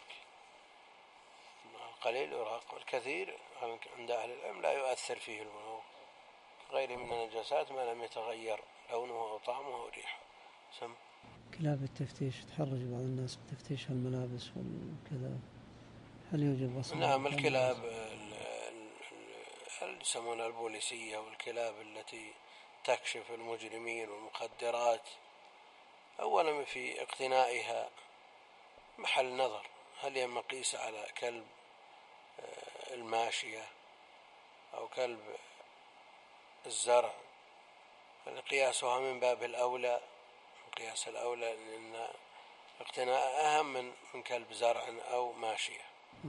القليل يرهق، والكثير عند أهل العلم لا يؤثر فيه الماء، غير من النجاسات ما لم يتغير لونه أو طعمه أو ريحه. سم. كلاب التفتيش تحرج بعض الناس بتفتيش الملابس وكذا، هل يوجد غسل؟ نعم، الكلاب اللي يسمونها البوليسية والكلاب التي تكشف المجرمين والمخدرات، أولا في اقتنائها محل نظر، هل هي مقيسة على كلب الماشية أو كلب الزرع، قياسها من باب الأولى، قياس الأولى، لأن اقتناء أهم من من كلب زرع أو ماشية،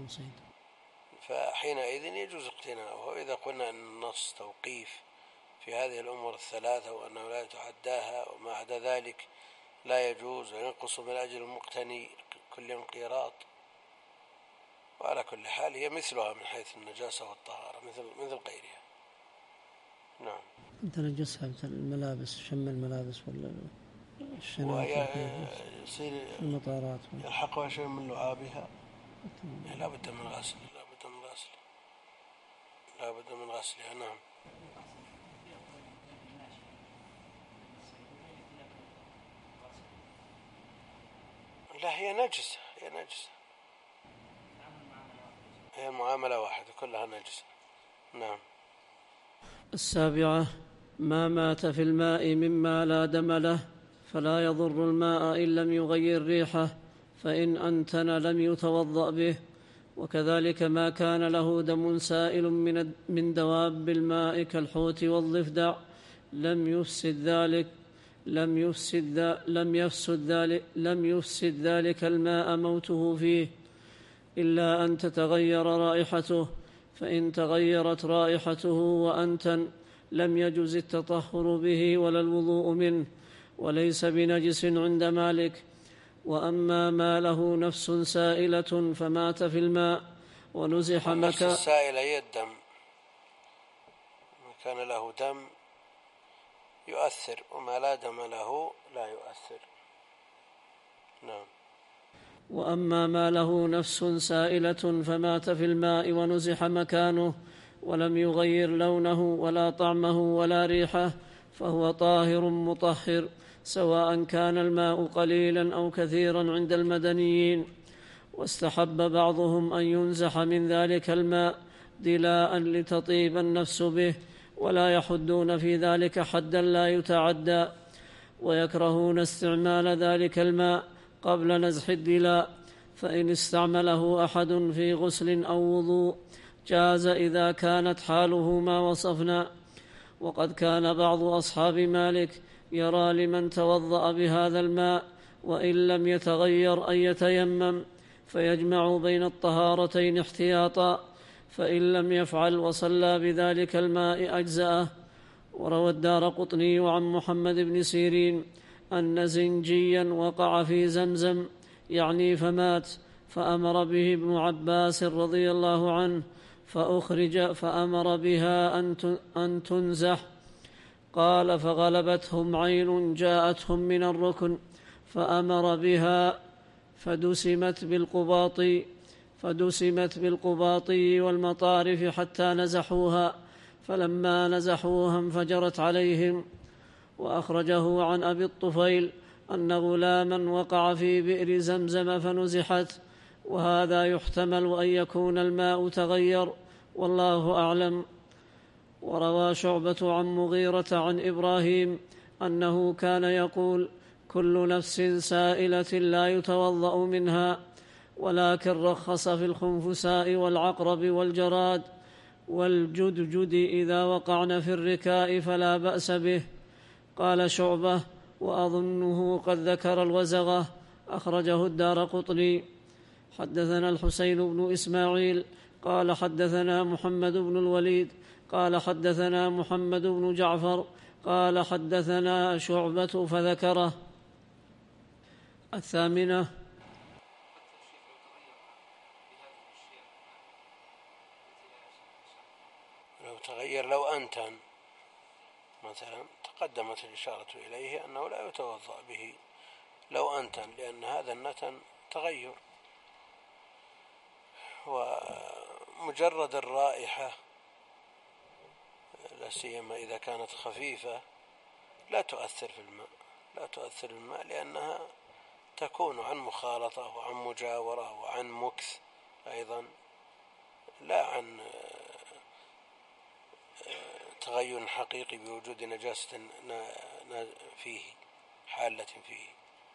فحينئذ يجوز اقتناؤه. وإذا قلنا أن النص توقيف في هذه الأمور الثلاثة وأنه لا يتعداها وما عدا ذلك لا يجوز وينقص من أجل المقتني كل يوم قيراط، وعلى كل حال هي مثلها من حيث النجاسة والطهارة مثل مثل غيرها. نعم. أنت نجسها مثل الملابس، شم الملابس ولا الشنط يصير المطارات يلحقها شيء من لعابها، لا بد من غسل لا بد من غسل لا بد من غسلها. نعم. لا، هي نجسة هي نجسة هي المعاملة واحدة كلها نجسة. نعم. السابعة: ما مات في الماء مما لا دم له فلا يضر الماء إن لم يغير ريحه، فإن أنتن لم يتوضأ به. وكذلك ما كان له دم سائل من من دواب الماء كالحوت والضفدع لم يفسد ذلك لم يفسد ذا لم يفسد ذلك لم يفسد ذلك الماء موته فيه، إلا أن تتغير رائحته، فإن تغيرت رائحته وأنتن لم يجز التطهر به ولا الوضوء منه، وليس بنجس عند مالك. وأما ما له نفس سائلة فمات في الماء ونزح مكان، النفس السائلة هي الدم، ما كان له دم يؤثر وما لا دم له لا يؤثر. نعم. وأما ما له نفس سائلة فمات في الماء ونزح مكانه ولم يغير لونه ولا طعمه ولا ريحه فهو طاهر مطهر، سواء كان الماء قليلا أو كثيرا عند المدنيين. واستحب بعضهم أن ينزح من ذلك الماء دلاء لتطيب النفس به، ولا يحدون في ذلك حدا لا يتعدى، ويكرهون استعمال ذلك الماء قبل نزح الدلاء، فإن استعمله أحد في غسل أو وضوء جاز إذا كانت حاله ما وصفنا. وقد كان بعض أصحاب مالك يرى لمن توضأ بهذا الماء وإن لم يتغير أن يتيمم فيجمع بين الطهارتين احتياطا، فإن لم يفعل وصلى بذلك الماء أجزأه. وروى الدارقطني عن محمد بن سيرين أن زنجيا وقع في زمزم يعني فمات، فأمر به ابن عباس رضي الله عنه فأخرج فأمر بها أن تنزح. قال: فغلبتهم عين جاءتهم من الركن فأمر بها فدسمت بالقباطي فدسمت بالقباطي والمطارف حتى نزحوها، فلما نزحوها انفجرت عليهم. وأخرجه عن أبي الطفيل أن غلاما وقع في بئر زمزم فنزحت، وهذا يحتمل أن يكون الماء تغير، والله أعلم. وروى شعبة عن مغيرة عن إبراهيم أنه كان يقول: كل نفس سائلة لا يتوضأ منها، ولكن رخص في الخنفساء والعقرب والجراد والجدجد إذا وقعن في الركاء فلا بأس به. قال شعبة: وأظنه قد ذكر الوزغة، أخرجه الدارقطني. حدثنا الحسين بن إسماعيل قال حدثنا محمد بن الوليد قال حدثنا محمد بن جعفر قال حدثنا شعبة فذكره. الثامنة: لو تغير لو أنتن مثلا تقدمت الإشارة إليه أنه لا يتوضأ به لو أنتن، لأن هذا النتن تغير، ومجرد الرائحة لا سيما إذا كانت خفيفة لا تؤثر في الماء لا تؤثر الماء لأنها تكون عن مخالطة وعن مجاورة وعن مكث أيضا، لا عن تغير حقيقي بوجود نجاسة فيه حالة فيه.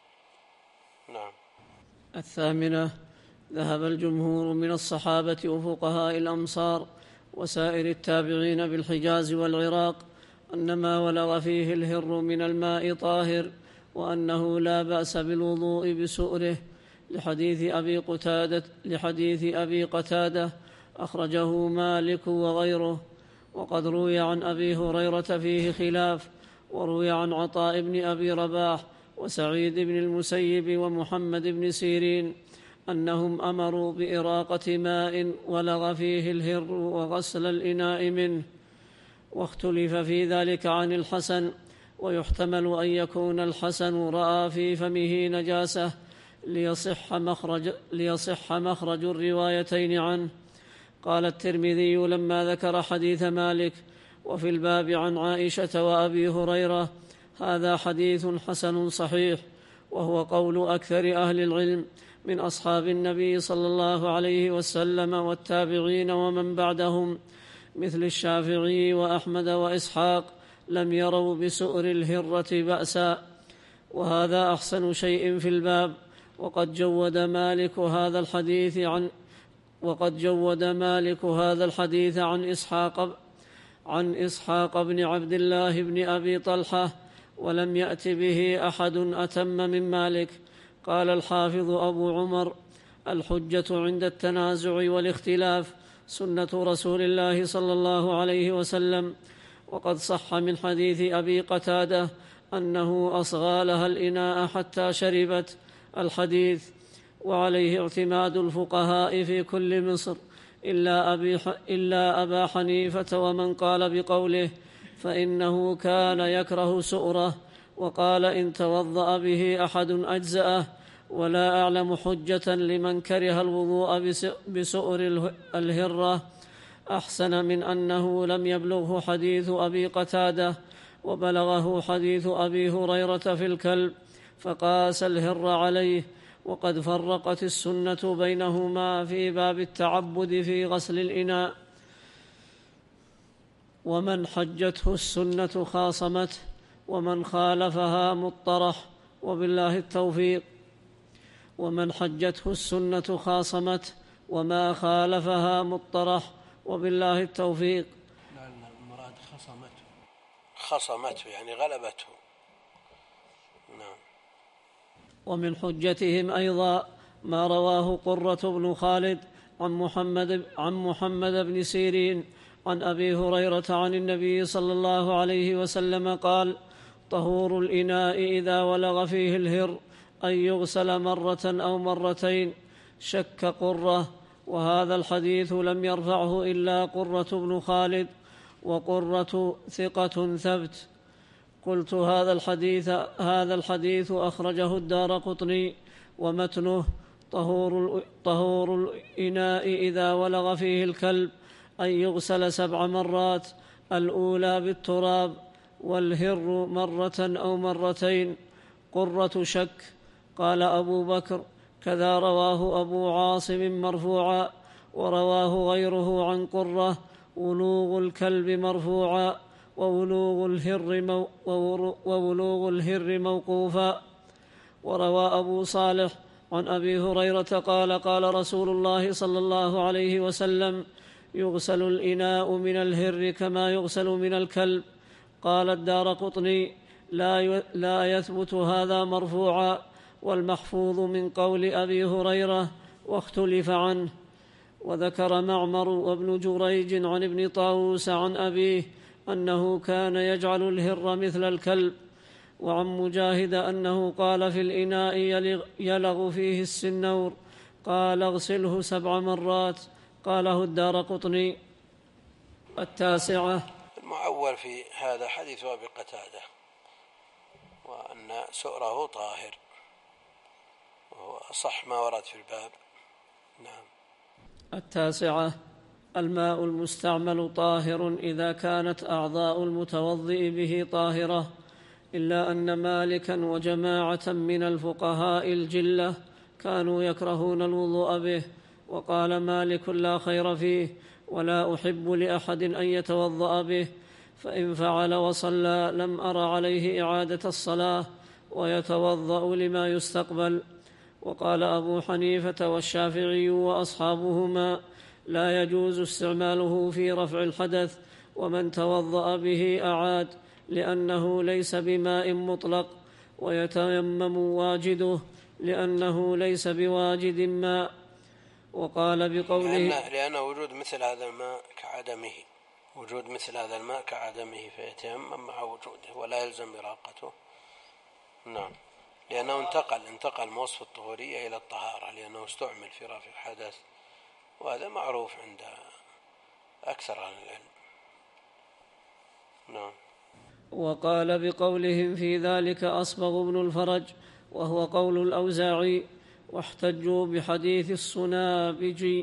نعم. الثامنة: ذهب الجمهور من الصحابة وفقهاء الأمصار وسائر التابعين بالحجاز والعراق أن ما ولغ فيه الهر من الماء طاهر، وأنه لا بأس بالوضوء بسؤره، لحديث أبي قتادة لحديث أبي قتادة أخرجه مالك وغيره. وقد روي عن أبي هريرة فيه خلاف، وروي عن عطاء بن أبي رباح وسعيد بن المسيب ومحمد بن سيرين أنهم أمروا بإراقة ماء ولغ فيه الهر وغسل الإناء منه، واختلف في ذلك عن الحسن، ويحتمل أن يكون الحسن رأى في فمه نجاسة ليصح مخرج, ليصح مخرج الروايتين عنه. قال الترمذي لما ذكر حديث مالك: وفي الباب عن عائشة وأبي هريرة: هذا حديث حسن صحيح، وهو قول أكثر أهل العلم من أصحاب النبي صلى الله عليه وسلم والتابعين ومن بعدهم، مثل الشافعي وأحمد وإسحاق، لم يروا بسؤر الهرة بأسا، وهذا أحسن شيء في الباب. وقد جود مالك هذا الحديث عن وقد جود مالك هذا الحديث عن إسحاق عن إسحاق بن عبد الله بن أبي طلحة، ولم يأت به أحد أتم من مالك. قال الحافظ أبو عمر: الحجة عند التنازع والاختلاف سنة رسول الله صلى الله عليه وسلم. وقد صح من حديث أبي قتادة أنه أصغى لها الإناء حتى شربت الحديث، وعليه اعتماد الفقهاء في كل مصر إلا, أبي إلا أبا حنيفة ومن قال بقوله، فإنه كان يكره سؤره، وقال إن توضأ به أحد أجزأه، ولا أعلم حجة لمن كره الوضوء بسؤر الهرة أحسن من أنه لم يبلغه حديث أبي قتادة، وبلغه حديث أبي هريرة في الكلب فقاس الهر عليه. وقد فرقت السنة بينهما في باب التعبد في غسل الإناء، ومن حجته السنة خاصمته، ومن خالفها مطرح، وبالله التوفيق. ومن حجته السنة خاصمته، وما خالفها مطرح، وبالله التوفيق. لا المراد خصمته خصمته يعني غلبته. نعم. ومن حجتهم أيضا ما رواه قرة بن خالد عن محمد, عن محمد بن سيرين عن أبي هريرة عن النبي صلى الله عليه وسلم قال: طهور الإناء إذا ولغ فيه الهر أن يغسل مرة أو مرتين. شك قرة، وهذا الحديث لم يرفعه إلا قرة بن خالد، وقرة ثقة ثبت. قلت هذا الحديث هذا الحديث أخرجه الدارقطني، ومتنه: طهور, طهور الإناء إذا ولغ فيه الكلب أن يغسل سبع مرات، الأولى بالتراب، والهر مرة أو مرتين. قرة شك. قال أبو بكر: كذا رواه أبو عاصم مرفوعا، ورواه غيره عن قرة: ولوغ الكلب مرفوعا، وولوغ الهر, مو وولوغ الهر موقوفا. وروى أبو صالح عن أبي هريرة قال: قال رسول الله صلى الله عليه وسلم: يغسل الإناء من الهر كما يغسل من الكلب. قال الدارقطني: لا, لا يثبت هذا مرفوعا، والمحفوظ من قول أبي هريرة واختلف عنه. وذكر معمر وابن جريج عن ابن طاووس عن أبيه أنه كان يجعل الهر مثل الكلب. وعن مجاهد أنه قال: في الإناء يلغ فيه السنور، قال: اغسله سبع مرات. قاله الدارقطني. التاسعة: المعول في هذا حديث أبي قتادة، وأن سؤره طاهر، وهو أصح ما ورد في الباب. نعم. التاسعة: الماء المستعمل طاهر إذا كانت أعضاء المتوضئ به طاهرة، إلا أن مالكا وجماعة من الفقهاء الجلة كانوا يكرهون الوضوء به. وقال مالك: لا خير فيه، ولا أحب لأحد أن يتوضأ به، فإن فعل وصلى لم أر عليه إعادة الصلاة، ويتوضأ لما يستقبل. وقال أبو حنيفة والشافعي وأصحابهما: لا يجوز استعماله في رفع الحدث، ومن توضأ به أعاد، لأنه ليس بماء مطلق، ويتيمم واجده، لأنه ليس بواجد ماء. وقال بقوله: لأن, لأن وجود مثل هذا الماء كعدمه، وجود مثل هذا الماء كعدمه، فيتيمم مع وجوده ولا يلزم إراقته. نعم، لأنه انتقل انتقل من وصف الطهورية إلى الطهارة، لأنه استعمل في رفع الحدث، وهذا معروف عند أكثر أهل العلم. نعم. وقال بقولهم في ذلك أصبغ بن الفرج، وهو قول الأوزاعي. واحتجوا بحديث الصنابجي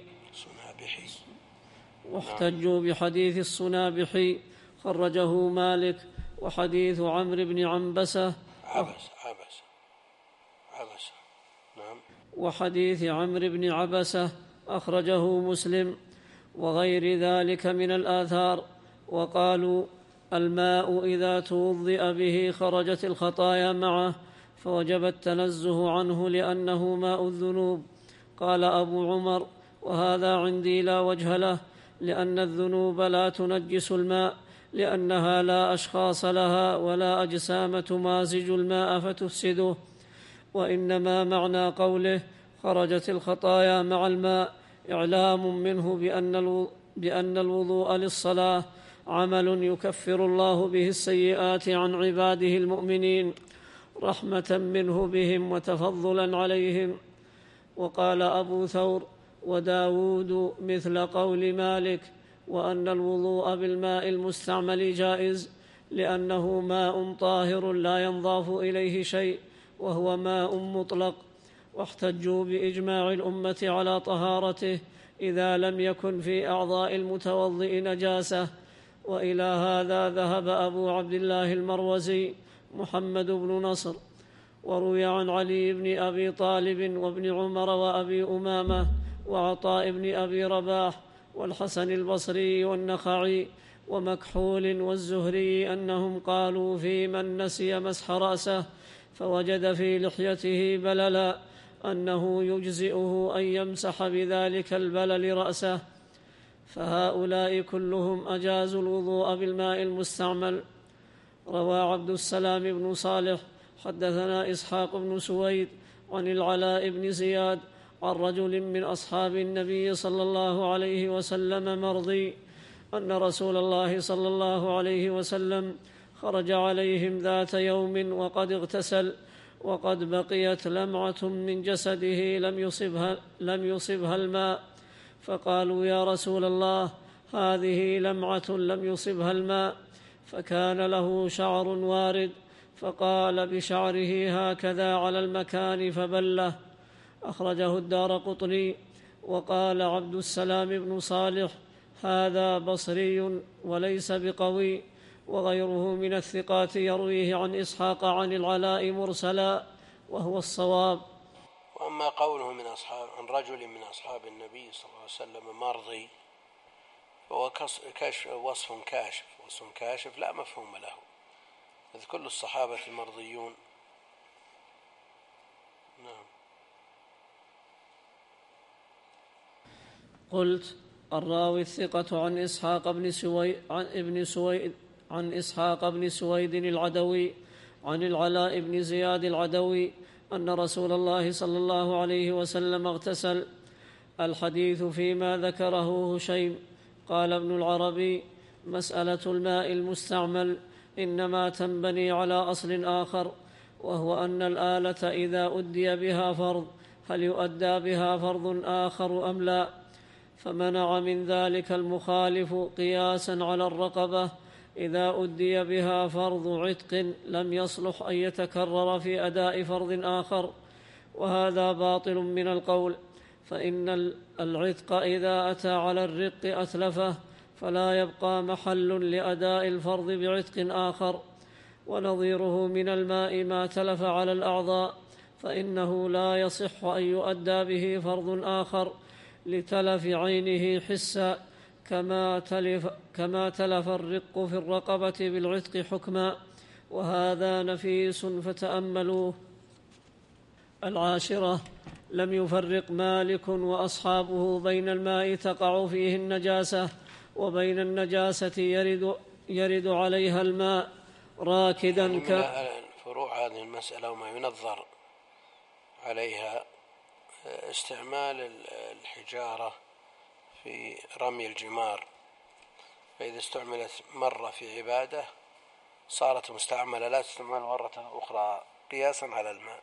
واحتجوا بحديث الصنابحي خرجه مالك، وحديث عمرو بن عنبسة عبس عبس عبس نعم وحديث عمرو بن عبسة أخرجه مسلم، وغير ذلك من الآثار. وقالوا: الماء إذا توضئ به خرجت الخطايا معه، فوجب التنزه عنه لأنه ماء الذنوب. قال أبو عمر: وهذا عندي لا وجه له، لأن الذنوب لا تنجس الماء، لأنها لا أشخاص لها ولا أجسام تمازج الماء فتفسده، وإنما معنى قوله خرجت الخطايا مع الماء إعلام منه بأن الوضوء للصلاة عمل يكفر الله به السيئات عن عباده المؤمنين، رحمة منه بهم وتفضلا عليهم. وقال أبو ثور وداود مثل قول مالك، وأن الوضوء بالماء المستعمل جائز، لأنه ماء طاهر لا ينضاف إليه شيء، وهو ماء مطلق. واحتجوا بإجماع الأمة على طهارته إذا لم يكن في أعضاء المتوضئ نجاسة. وإلى هذا ذهب أبو عبد الله المروزي محمد بن نصر. وروي عن علي بن أبي طالب وابن عمر وأبي أمامة وعطاء بن أبي رباح والحسن البصري والنخعي ومكحول والزهري أنهم قالوا في من نسي مسح رأسه فوجد في لحيته بللا أنه يجزئه أن يمسح بذلك البلل رأسه. فهؤلاء كلهم أجازوا الوضوء بالماء المستعمل. روى عبد السلام بن صالح حدثنا إسحاق بن سويد عن العلاء بن زياد عن رجل من أصحاب النبي صلى الله عليه وسلم مرضي أن رسول الله صلى الله عليه وسلم خرج عليهم ذات يوم وقد اغتسل، وقد بقيت لمعة من جسده لم يصبها, لم يصبها الماء، فقالوا: يا رسول الله، هذه لمعة لم يصبها الماء. فكان له شعر وارد، فقال بشعره هكذا على المكان فبله. أخرجه الدارقطني. وقال عبد السلام بن صالح: هذا بصري وليس بقوي، وغيره من الثقات يرويه عن إسحاق عن العلاء مرسلا وهو الصواب. وأما قوله من أصحاب عن رجل من أصحاب النبي صلى الله عليه وسلم مرضي فهو كشف وصف كاشف، وصف كاشف لا مفهوم له، إذ كل الصحابة مرضيون. نعم. قلت: الراوي الثقة عن إسحاق بن سويد عن ابن سويد عن إسحاق بن سويد العدوي عن العلاء بن زياد العدوي أن رسول الله صلى الله عليه وسلم اغتسل. الحديث فيما ذكره هشيم. قال ابن العربي: مسألة الماء المستعمل إنما تنبني على أصل آخر، وهو أن الآلة إذا أدي بها فرض هل يؤدى بها فرض آخر أم لا؟ فمنع من ذلك المخالف قياسا على الرقبة إذا أدي بها فرض عتق لم يصلح أن يتكرر في أداء فرض آخر، وهذا باطل من القول، فإن العتق إذا أتى على الرق أتلفه فلا يبقى محل لأداء الفرض بعتق آخر. ونظيره من الماء ما تلف على الأعضاء فإنه لا يصح أن يؤدى به فرض آخر لتلف عينه حسا، كما تلف, كما تلف الرق في الرقبة بالعتق حكما، وهذا نفيس فتأملوه. العاشرة: لم يفرق مالك وأصحابه بين الماء تقع فيه النجاسة وبين النجاسة يرد, يرد عليها الماء راكدا. ك... فروع هذه المسألة وما ينظر عليها استعمال الحجارة في رمي الجمار، فإذا استعملت مرة في عبادة صارت مستعملة لا تستعمل مرة أخرى قياسا على الماء.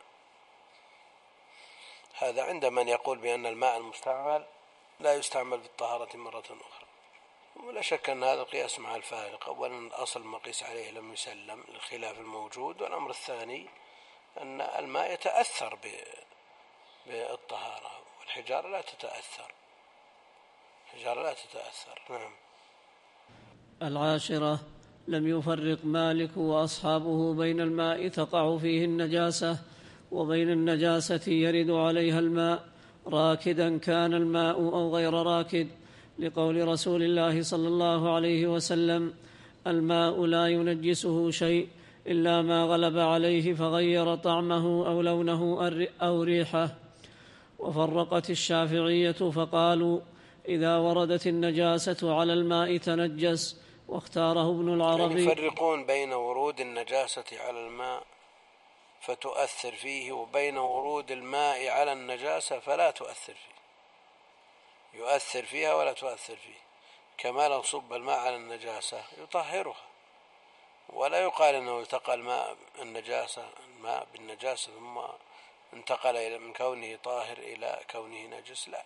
هذا عند من يقول بأن الماء المستعمل لا يستعمل في الطهارة مرة أخرى، ولا شك أن هذا القياس مع الفارق. أولا الأصل مقيس عليه لم يسلم للخلاف الموجود، والأمر الثاني أن الماء يتأثر بالطهارة والحجارة لا تتأثر، الحجارة لا تتأثر. نعم. العاشرة: لم يفرق مالك وأصحابه بين الماء تقع فيه النجاسة وبين النجاسة يرد عليها الماء راكدا كان الماء أو غير راكد، لقول رسول الله صلى الله عليه وسلم: الماء لا ينجسه شيء إلا ما غلب عليه فغير طعمه أو لونه أو ريحه. وفرقت الشافعية فقالوا: إذا وردت النجاسة على الماء تنجس، واختاره ابن العربي. يعني يفرقون بين ورود النجاسة على الماء فتؤثر فيه وبين ورود الماء على النجاسة فلا تؤثر فيه، يؤثر فيها ولا تؤثر فيه، كما لو صب الماء على النجاسة يطهرها، ولا يقال أنه التقى الماء النجاسة الماء بالنجاسة ثم انتقل من كونه طاهر إلى كونه نجس، لا.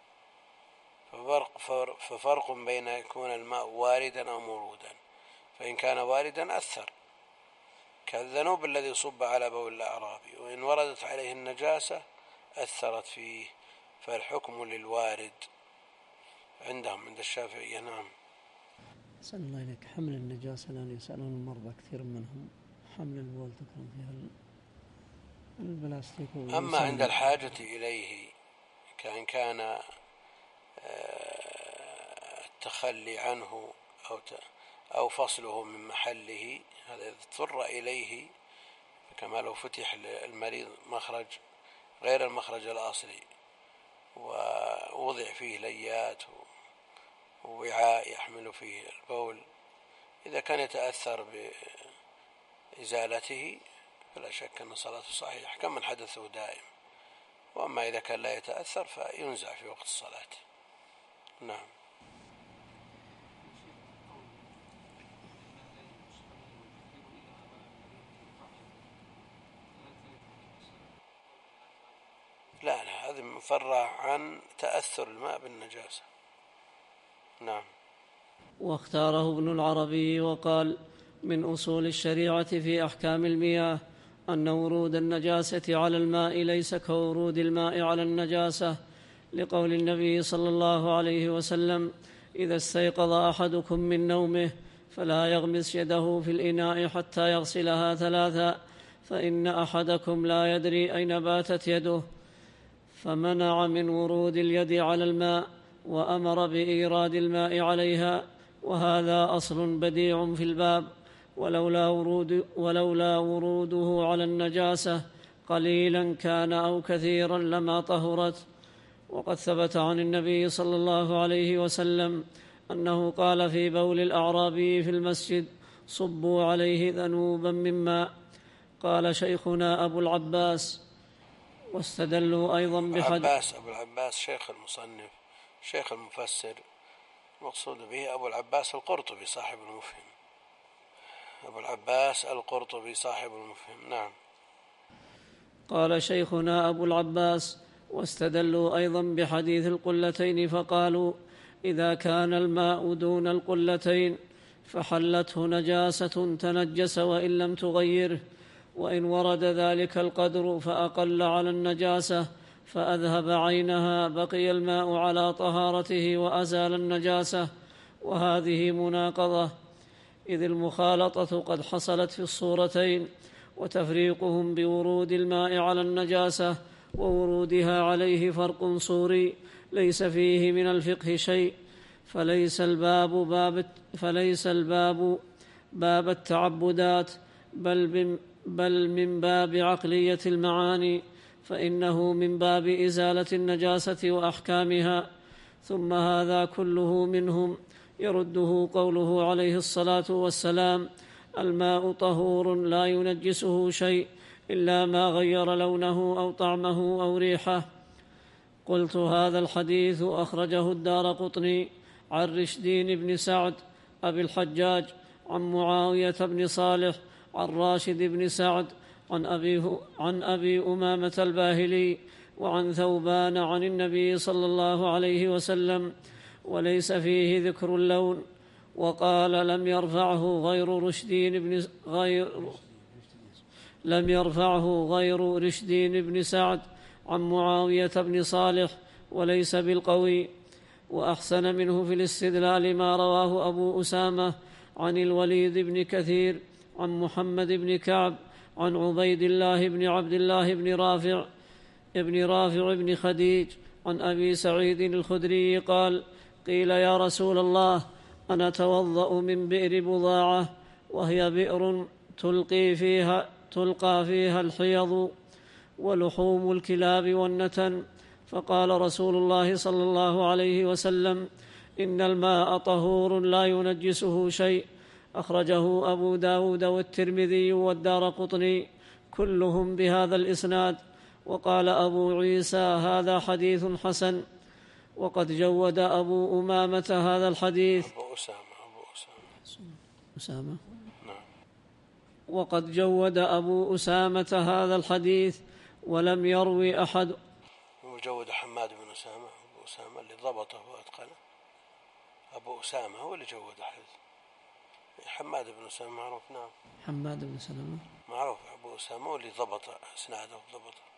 ففرق, ففرق بين يكون الماء واردا أو مورودا، فإن كان واردا أثر كالذنوب الذي صب على بول الأعرابي، وإن وردت عليه النجاسة أثرت فيه، فالحكم للوارد عندهم عند الشافعية. نعم. أسأل الله إليك، حمل النجاسة الآن يسألون المرضى كثير منهم، حمل البول تكون فيها البلاستيك. أما عند الحاجة إليه كان كان التخلي عنه أو أو فصله من محله، هذا اضطر إليه، كما لو فتح المريض مخرج غير المخرج الأصلي ووضع فيه ليات ووعاء يحمل فيه البول، إذا كان يتأثر بإزالته فلا شك أن صلاته صحيح كمن حدثه دائم، وأما إذا كان لا يتأثر فينزع في وقت الصلاة. نعم. لا لا، هذا مفرع عن تأثر الماء بالنجاسة. نعم. واختاره ابن العربي وقال: من أصول الشريعة في أحكام المياه أن ورود النجاسة على الماء ليس كورود الماء على النجاسة، لقول النبي صلى الله عليه وسلم: إذا استيقظ أحدكم من نومه فلا يغمس يده في الإناء حتى يغسلها ثلاثا، فإن أحدكم لا يدري أين باتت يده. فمنع من ورود اليد على الماء وأمر بإيراد الماء عليها، وهذا أصل بديع في الباب، ولولا, ورود ولولا وروده على النجاسة قليلا كان أو كثيرا لما طهرت. وقد ثبت عن النبي صلى الله عليه وسلم أنه قال في بول الأعرابي في المسجد: صبوا عليه ذنوبا من ماء. قال شيخنا أبو العباس: واستدلوا أيضا بحديث العباس أبو العباس شيخ المصنف شيخ المفسر، المقصود به أبو العباس القرطبي صاحب المفهم، أبو العباس القرطبي صاحب المفهم. نعم. قال شيخنا أبو العباس: واستدلوا أيضا بحديث القلتين فقالوا: إذا كان الماء دون القلتين فحلته نجاسة تنجس وإن لم تغيره، وإن ورد ذلك القدر فأقل على النجاسة فأذهب عينها بقي الماء على طهارته وأزال النجاسة. وهذه مناقضة، إذ المخالطة قد حصلت في الصورتين، وتفريقهم بورود الماء على النجاسة وورودها عليه فرق صوري ليس فيه من الفقه شيء. فليس الباب باب فليس الباب باب التعبدات، بل بل من باب عقلية المعاني، فإنه من باب إزالة النجاسة وأحكامها. ثم هذا كله منهم يرده قوله عليه الصلاة والسلام: الماء طهور لا ينجسه شيء إلا ما غير لونه أو طعمه أو ريحه. قلت: هذا الحديث أخرجه الدارقطني عن رشدين بن سعد أبي الحجاج عن معاوية بن صالح عن راشد بن سعد عن أبي, عن أبي أمامة الباهلي وعن ثوبان عن النبي صلى الله عليه وسلم، وليس فيه ذكر اللون. وقال: لم يرفعه غير رشدين بن غير لم يرفعه غير رشدين بن سعد عن معاوية بن صالح، وليس بالقوي. وأحسن منه في الاستدلال ما رواه أبو أسامة عن الوليد بن كثير عن محمد بن كعب عن عبيد الله بن عبد الله بن رافع ابن رافع بن خديج عن أبي سعيد الخدري قال: قيل: يا رسول الله، أنا أتوضأ من بئر بضاعة، وهي بئر تلقي فيها تلقى فيها الحيض ولحوم الكلاب والنتن. فقال رسول الله صلى الله عليه وسلم: إن الماء طهور لا ينجسه شيء. أخرجه أبو داود والترمذي والدارقطني كلهم بهذا الإسناد. وقال أبو عيسى: هذا حديث حسن. وقد جود أبو أمامة هذا الحديث أبو أسامة أبو أسامة أسامة نعم. وقد جود أبو أسامة هذا الحديث ولم يروي أحد. وجود حماد بن أسامة أبو أسامة اللي ضبطه وأتقنه. أبو أسامة هو اللي جود حديث حماد بن أسامة معروف. نعم. حماد بن سلمة معروف. أبو أسامة هو اللي ضبط إسناده وضبطه.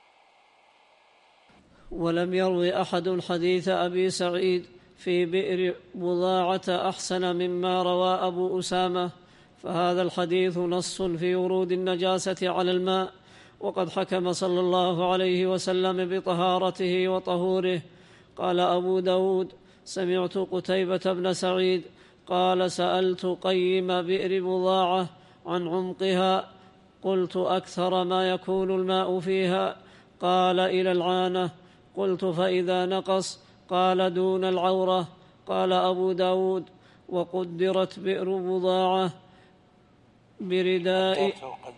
ولم يروي أحد حديث أبي سعيد في بئر بضاعة أحسن مما روى أبو أسامة، فهذا الحديث نص في ورود النجاسة على الماء، وقد حكم صلى الله عليه وسلم بطهارته وطهوره. قال أبو داود: سمعت قتيبة بن سعيد قال: سألت قيم بئر بضاعة عن عمقها، قلت: أكثر ما يكون الماء فيها؟ قال: إلى العانة. قلت: فإذا نقص؟ قال: دون العورة. قال أبو داود: وقدرت بئر بضاعة برداء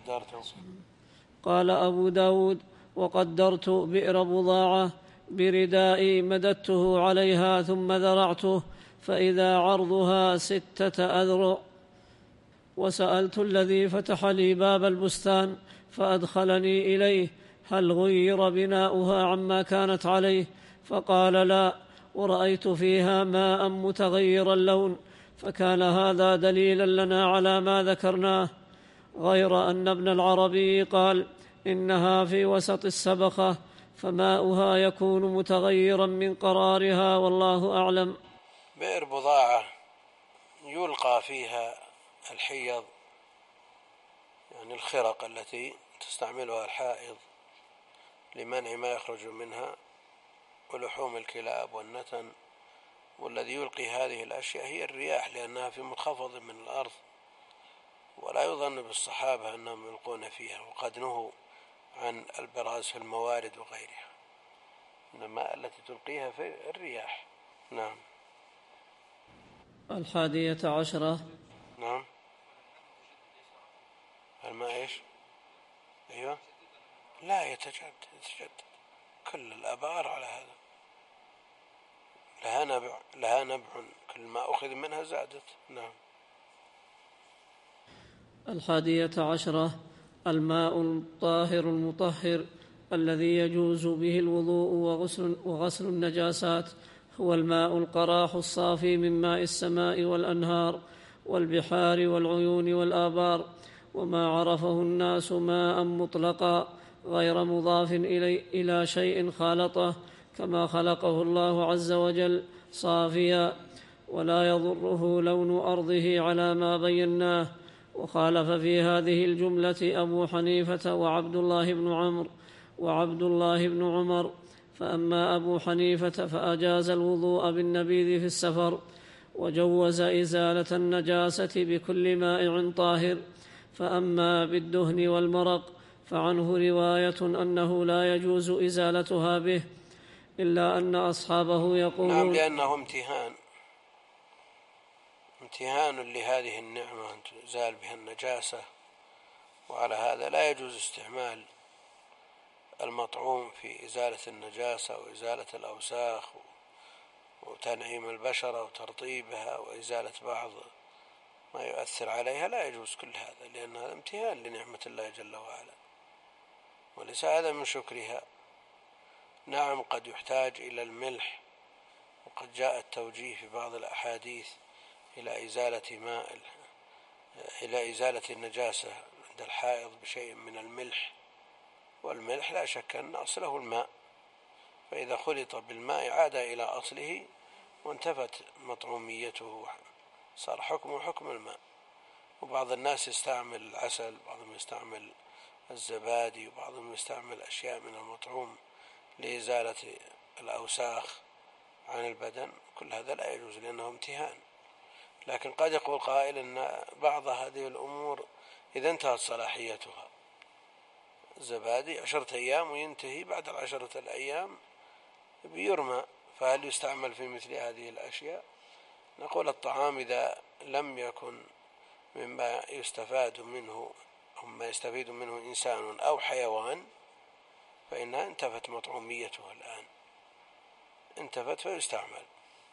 قال أبو داود: وقدرت بئر بضاعة بردائي مددته عليها ثم ذرعته، فإذا عرضها ستة أذرع. وسألت الذي فتح لي باب البستان فأدخلني إليه: هل غير بناؤها عما كانت عليه؟ فقال: لا، ورأيت فيها ماء متغير اللون، فكان هذا دليلا لنا على ما ذكرناه، غير أن ابن العربي قال: إنها في وسط السبخة فماؤها يكون متغيرا من قرارها، والله أعلم. بئر بضاعة يلقى فيها الحيض، يعني الخرق التي تستعملها الحائض لمنع ما يخرج منها، ولحوم الكلاب والنتن. والذي يلقي هذه الأشياء هي الرياح، لأنها في منخفض من الأرض، ولا يظن بالصحابة أنهم يلقون فيها، وقد نهوا عن البراز في الموارد وغيرها، إنما التي تلقيها في الرياح. نعم. الحادية عشرة. نعم. الماء إيش؟ أيوة. لا يتجدد، يتجدد كل الآبار على هذا، لها نبع لها نبع كل ما أخذ منها زادت. نعم. الحادية عشرة. الماء الطاهر المطهر الذي يجوز به الوضوء وغسل, وغسل النجاسات هو الماء القراح الصافي من ماء السماء والأنهار والبحار والعيون والآبار، وما عرفه الناس ماء مطلقا غير مضاف إلي إلى شيء خالطه، كما خلقه الله عز وجل صافيا، ولا يضره لون أرضه على ما بيناه. وخالف في هذه الجملة أبو حنيفة وعبد الله بن عمرو وعبد الله بن عمر. فأما أبو حنيفة فأجاز الوضوء بالنبيذ في السفر، وجوز إزالة النجاسة بكل مائع طاهر. فأما بالدهن والمرق فعنه رواية أنه لا يجوز إزالتها به، إلا أن أصحابه يقولون نعم، لأنه امتهان امتهان لهذه النعمة أن تزال بها النجاسة، وعلى هذا لا يجوز استعمال المطعوم في إزالة النجاسة وإزالة الأوساخ وتنعيم البشرة وترطيبها وإزالة بعض ما يؤثر عليها، لا يجوز كل هذا، لأن هذا امتهان لنعمة الله جل وعلا، وليس هذا من شكرها. نعم، قد يحتاج إلى الملح، وقد جاء التوجيه في بعض الأحاديث إلى إزالة ماء إلى إزالة النجاسة عند الحائض بشيء من الملح، والملح لا شك أن أصله الماء، فإذا خلط بالماء عاد إلى أصله وانتفت مطعوميته، صار حكمه حكم الماء. وبعض الناس يستعمل العسل، بعضهم يستعمل الزبادي، وبعضهم يستعمل أشياء من المطعوم لإزالة الأوساخ عن البدن، كل هذا لا يجوز لأنه امتهان. لكن قد يقول قائل أن بعض هذه الأمور إذا انتهت صلاحيتها، الزبادي عشرة أيام وينتهي، بعد العشرة الأيام بيرمى، فهل يستعمل في مثل هذه الأشياء؟ نقول الطعام إذا لم يكن مما يستفاد منه أو ما يستفيد منه إنسان أو حيوان فإنها انتفت مطعوميته الآن، انتفت فيستعمل.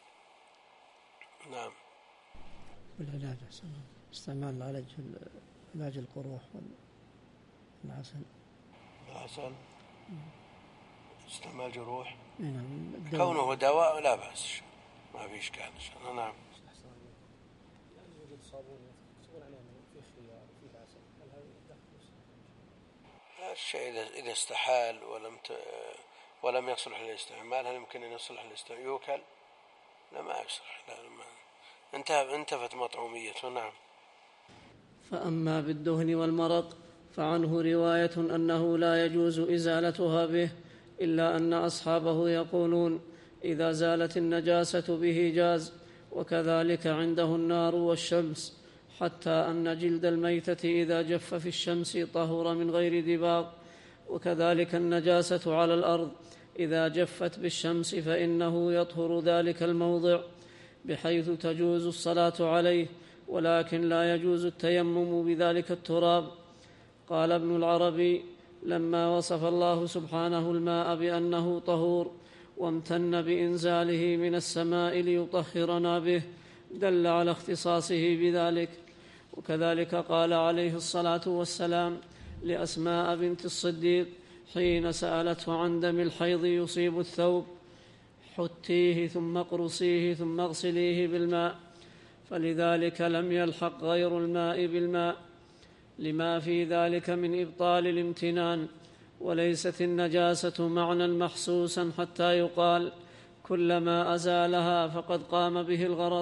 نعم. والعلاج استعمال علاج علاج القروح والعسل. العسل استعمال جروح. نعم. كونه دواء لا بأس، ما في إشكال إن شاء الله. نعم. الشيء إذا استحال ولم ت... ولم يصلح للاستعمال، هل يمكن أن يصلح للاستعمال؟ يوكل؟ لا، ما يصلح، لا ما انتهى انتفت مطعوميته. نعم. فأما بالدهن والمرق فعنه رواية أنه لا يجوز إزالتها به، إلا أن أصحابه يقولون إذا زالت النجاسة به جاز، وكذلك عنده النار والشمس، حتى أن جلد الميتة إذا جف في الشمس طهر من غير دباغ، وكذلك النجاسة على الأرض إذا جفت بالشمس فإنه يطهر ذلك الموضع، بحيث تجوز الصلاة عليه، ولكن لا يجوز التيمم بذلك التراب. قال ابن العربي: لما وصف الله سبحانه الماء بأنه طهور وامتن بإنزاله من السماء ليطهرنا به دل على اختصاصه بذلك. وكذلك قال عليه الصلاة والسلام لأسماء بنت الصديق حين سألته عن دم الحيض يصيب الثوب: حتيه ثم اقرصيه ثم اغسليه بالماء. فلذلك لم يلحق غير الماء بالماء، لما في ذلك من إبطال الامتنان. وليست النجاسة معنى محسوسا حتى يقال كلما أزالها فقد قام به الغرض،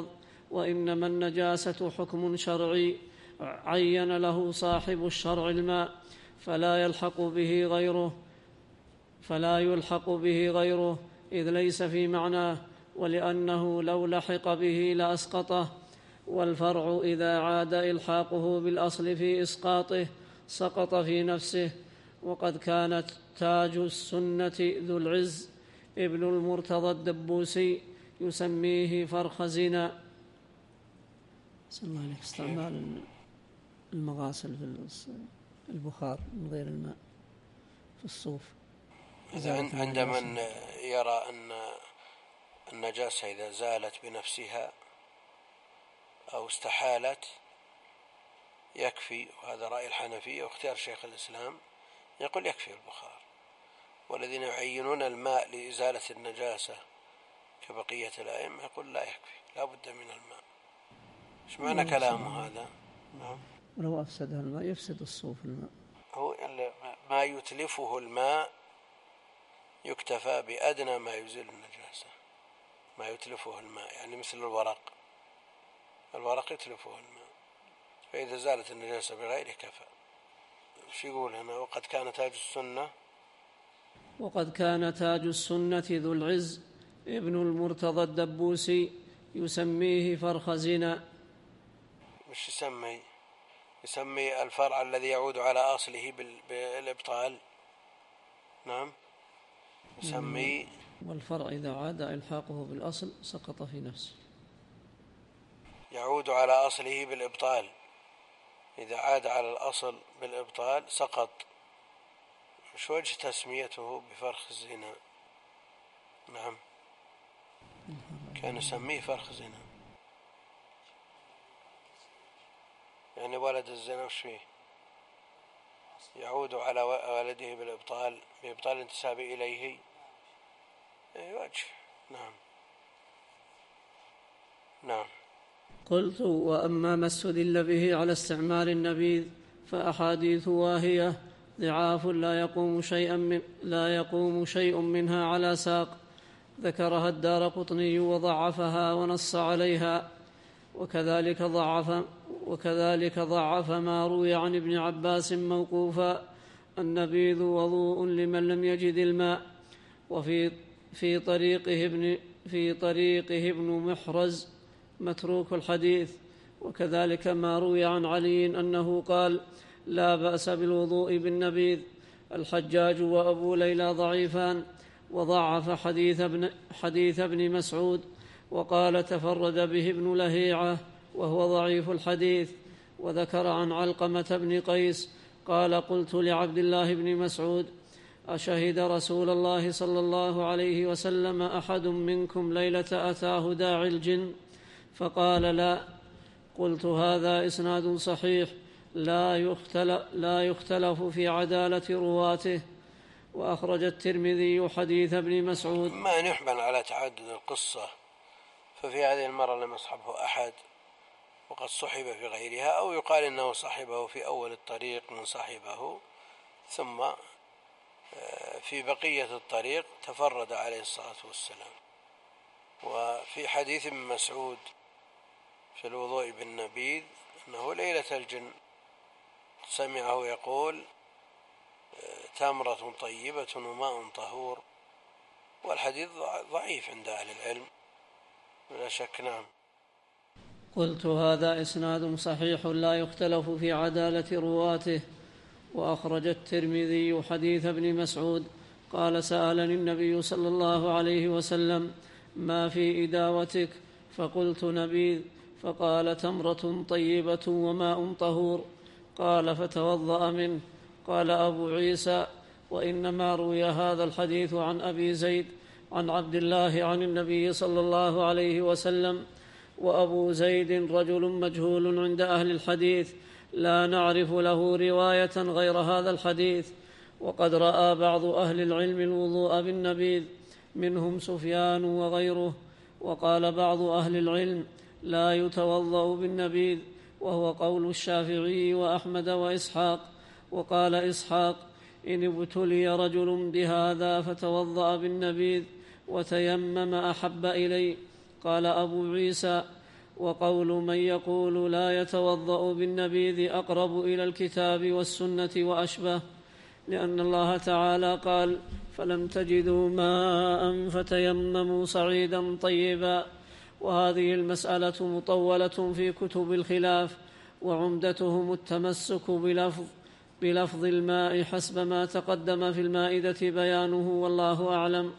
وإنما النجاسة حكم شرعي عين له صاحب الشرع الماء فلا يلحق به غيره فلا يلحق به غيره إذ ليس في معناه، ولأنه لو لحق به لأسقطه. والفرع إذا عاد إلحاقه بالأصل في إسقاطه سقط في نفسه. وقد كانت تاج السنة ذو العز ابن المرتضى الدبوسي يسميه فرخ زنا. صلى الله عليه. استعمال المغاسل في البخار من غير الماء في الصوف. عند من يرى أن النجاسة إذا زالت بنفسها أو استحالت يكفي، وهذا رأي الحنفية واختيار شيخ الإسلام، يقول يكفي البخار. والذين يعينون الماء لإزالة النجاسة كبقية الأئمة يقول لا يكفي، لا بد من الماء. ايش معنى كلامه هذا؟ نعم. ولو أفسد الماء يفسد الصوف الماء. هو ما يتلفه الماء يكتفى بأدنى ما يزيل النجاسة. ما يتلفه الماء يعني مثل الورق، الورق يتلفه الماء، فإذا زالت النجاسة بغيره كفى. شو يقول هنا؟ وقد كان تاج السنة وقد كان تاج السنة ذو العز ابن المرتضى الدبوسي يسميه فرخ زنا. مش يسمي يسمي الفرع الذي يعود على أصله بالإبطال. نعم يسمي. والفرع إذا عاد إلحاقه بالأصل سقط في نفسه. يعود على أصله بالإبطال، إذا عاد على الأصل بالإبطال سقط. مش وجه تسميته بفرخ الزنا؟ نعم كان يسميه فرخ زنا، يعني ولد الزنا وش فيه؟ يعود على والده بالإبطال، بإبطال الانتساب إليه. أي وجه. نعم نعم. قلت: وأما ما استدل به على استعمال النبيذ فأحاديث واهية ضعاف لا يقوم شيئا من لا يقوم شيء منها على ساق، ذكرها الدارقطني وضعفها ونص عليها. وكذلك ضعف وكذلك ضعف ما روي عن ابن عباس موقوفا: النبيذ وضوء لمن لم يجد الماء. وفي في طريقه ابن في طريقه ابن محرز متروك الحديث. وكذلك ما روي عن علي أنه قال: لا بأس بالوضوء بالنبيذ. الحجاج وأبو ليلى ضعيفان. وضعف حديث ابن, حديث ابن مسعود وقال: تفرد به ابن لهيعة وهو ضعيف الحديث. وذكر عن علقمة بن قيس قال: قلت لعبد الله بن مسعود: أشهد رسول الله صلى الله عليه وسلم أحد منكم ليلة أتاه داعي الجن؟ فقال: لا. قلت: هذا إسناد صحيح لا يختلف, لا يختلف في عدالة رواته. وأخرج الترمذي حديث ابن مسعود. ما نحمل على تعدد القصة، ففي هذه المرة لم يصحبه أحد وقد صحب في غيرها، أو يقال إنه صحبه في أول الطريق من صحبه، ثم في بقية الطريق تفرد عليه الصلاة والسلام. وفي حديث ابن مسعود في الوضوء بالنبيذ أنه ليلة الجن سمعه يقول: تمرة طيبة وماء طهور. والحديث ضعيف عند أهل العلم بلا شك. نعم. قلت: هذا إسناد صحيح لا يختلف في عدالة رواته. وأخرج الترمذي حديث ابن مسعود قال: سألني النبي صلى الله عليه وسلم: ما في إداوتك؟ فقلت: نبيذ. فقال: تمرة طيبة وماء طهور. قال: فتوضأ منه. قال أبو عيسى: وإنما روي هذا الحديث عن أبي زيد عن عبد الله عن النبي صلى الله عليه وسلم. وأبو زيد رجل مجهول عند أهل الحديث لا نعرف له رواية غير هذا الحديث. وقد رأى بعض أهل العلم الوضوء بالنبيذ منهم سفيان وغيره. وقال بعض أهل العلم: لا يتوضأ بالنبيذ، وهو قول الشافعي وأحمد وإسحاق. وقال إسحاق: إن ابتلي رجل بهذا فتوضأ بالنبيذ وتيمم أحب إلي. قال أبو عيسى: وقول من يقول لا يتوضأ بالنبيذ أقرب إلى الكتاب والسنة وأشبه، لأن الله تعالى قال: فلم تجدوا ماء فتيمموا صعيدا طيبا. وهذه المسألة مطولة في كتب الخلاف، وعمدتهم التمسك بلفظ, بلفظ الماء حسب ما تقدم في المائدة بيانه، والله أعلم.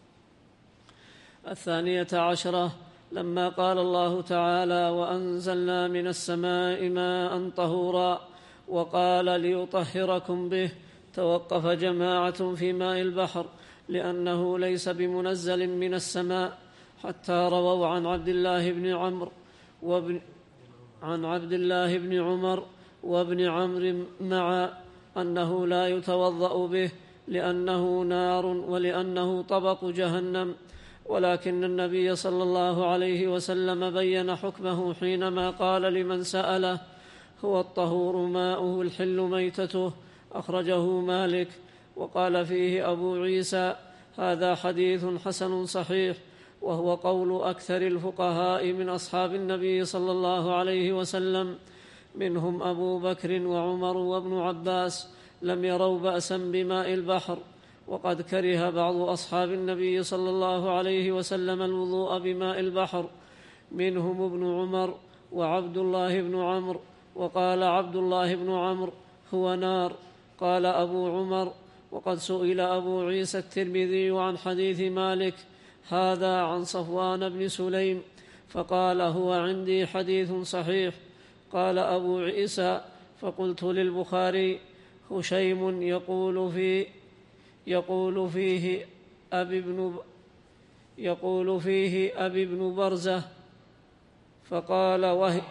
الثانية عشرة: لما قال الله تعالى: وأنزلنا من السماء ماء طهورا، وقال: ليطهركم به، توقف جماعة في ماء البحر، لأنه ليس بمنزل من السماء، حتى رووا عن عبد الله بن عمرو وابن عن عبد الله بن عمر وابن عمرو معا أنه لا يتوضأ به، لأنه نار ولأنه طبق جهنم. ولكن النبي صلى الله عليه وسلم بين حكمه حينما قال لمن سأله: هو الطهور ماؤه الحل ميتته، أخرجه مالك. وقال فيه أبو عيسى: هذا حديث حسن صحيح، وهو قول أكثر الفقهاء من أصحاب النبي صلى الله عليه وسلم، منهم أبو بكر وعمر وابن عباس، لم يروا بأسا بماء البحر. وقد كره بعض أصحاب النبي صلى الله عليه وسلم الوضوء بماء البحر، منهم ابن عمر وعبد الله بن عمرو. وقال عبد الله بن عمرو: هو نار. قال أبو عمر: وقد سئل أبو عيسى الترمذي عن حديث مالك هذا عن صفوان بن سليم، فقال: هو عندي حديث صحيح. قال أبو عيسى: فقلت للبخاري: هشيم يقول في يقول فيه أبي بن يقول فيه أبي بن برزة، فقال: وهي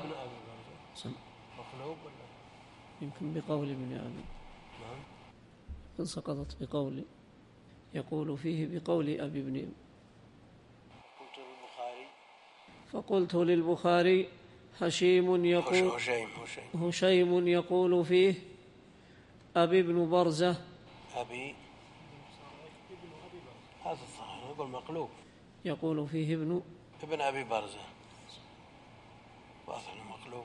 يمكن بقول ابن أبي، إن سقطت بقول، يقول فيه بقول أبي بن. فقلت للبخاري: هشيم يقول هشيم, هشيم. هشيم يقول فيه أبي بن برزة. أبي هذا الصحيح، يقول مقلوب، يقول فيه ابن ابن أبي برزة، واضح مقلوب.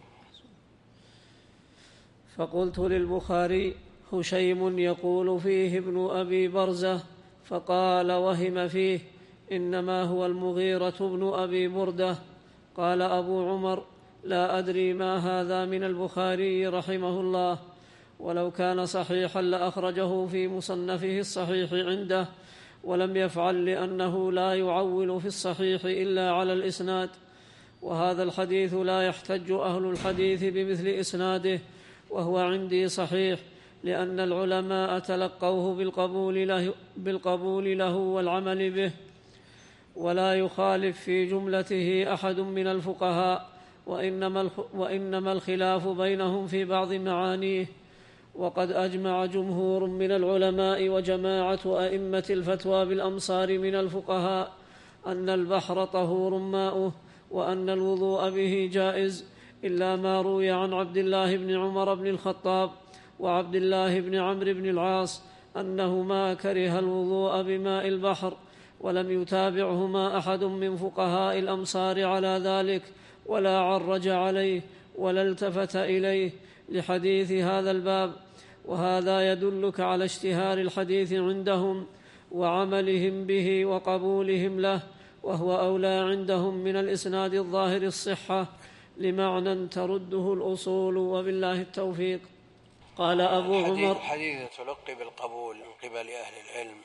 فقلت للبخاري: هشيم يقول فيه ابن أبي برزة، فقال: وهم فيه، إنما هو المغيرة بن أبي بردة. قال أبو عمر: لا أدري ما هذا من البخاري رحمه الله، ولو كان صحيحا لأخرجه في مصنفه الصحيح عنده، ولم يفعل لأنه لا يعول في الصحيح إلا على الإسناد. وهذا الحديث لا يحتج أهل الحديث بمثل إسناده، وهو عندي صحيح، لأن العلماء تلقوه بالقبول له, بالقبول له والعمل به، ولا يخالف في جملته أحد من الفقهاء، وإنما, وإنما الخلاف بينهم في بعض معانيه. وقد أجمع جمهور من العلماء وجماعة أئمة الفتوى بالأمصار من الفقهاء أن البحر طهور ماؤه، وأن الوضوء به جائز، إلا ما روي عن عبد الله بن عمر بن الخطاب وعبد الله بن عمرو بن العاص أنهما كره الوضوء بماء البحر، ولم يتابعهما أحد من فقهاء الأمصار على ذلك، ولا عرج عليه ولا التفت إليه، لحديث هذا الباب. وهذا يدلك على اشتهار الحديث عندهم وعملهم به وقبولهم له، وهو أولى عندهم من الإسناد الظاهر الصحة، لمعنى ترده الأصول، وبالله التوفيق. قال أبو عمر: الحديث تلقي بالقبول من قبل أهل العلم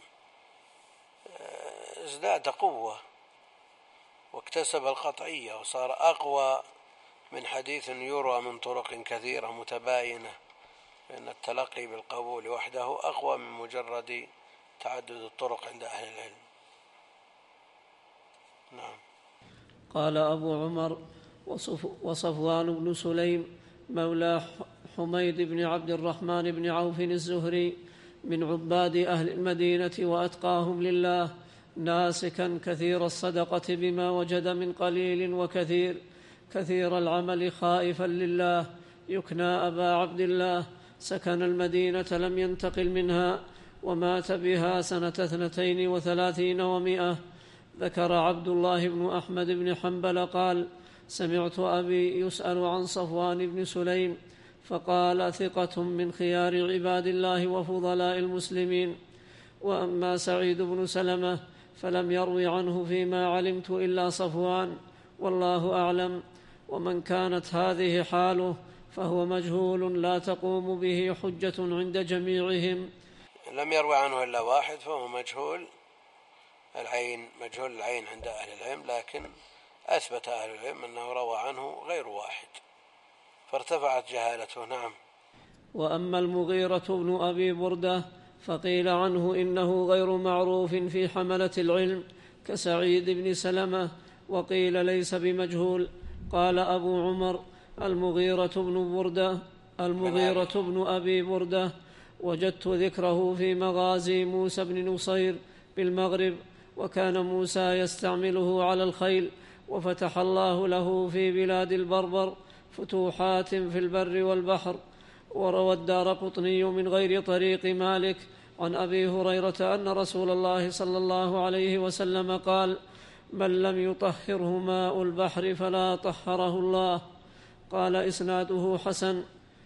ازداد قوة واكتسب القطعية، وصار أقوى من حديث يروى من طرق كثيرة متباينة، فإن التلقي بالقبول وحده أقوى من مجرد تعدد الطرق عند أهل العلم. نعم. قال أبو عمر: وصفوان بن سليم مولى حميد بن عبد الرحمن بن عوف الزهري من عباد أهل المدينة وأتقاهم لله، ناسكا كثير الصدقة بما وجد من قليل وكثير، كثير العمل خائفا لله، يكنى أبا عبد الله، سكن المدينة لم ينتقل منها، ومات بها سنة اثنتين وثلاثين ومائة. ذكر عبد الله بن أحمد بن حنبل قال: سمعت أبي يسأل عن صفوان بن سليم فقال ثقة من خيار عباد الله وفضلاء المسلمين. وأما سعيد بن سلمة فلم يروي عنه فيما علمت إلا صفوان، والله أعلم. ومن كانت هذه حاله فهو مجهول لا تقوم به حجة عند جميعهم. لم يروي عنه إلا واحد فهو مجهول العين، مجهول العين عند أهل العلم، لكن أثبت أهل العلم أنه روى عنه غير واحد فارتفعت جهالته. نعم. وأما المغيرة بن أبي بردة فقيل عنه إنه غير معروف في حملة العلم كسعيد بن سلمة، وقيل ليس بمجهول. قال أبو عمر المغيرة بن بردة المغيرة بن أبي بردة وجدت ذكره في مغازي موسى بن نصير بالمغرب، وكان موسى يستعمله على الخيل، وفتح الله له في بلاد البربر فتوحات في البر والبحر. وروى الدارقطني من غير طريق مالك عن أبي هريرة أن رسول الله صلى الله عليه وسلم قال: من لم يطهره ماء البحر فلا طهره الله. قال إسناده حسن.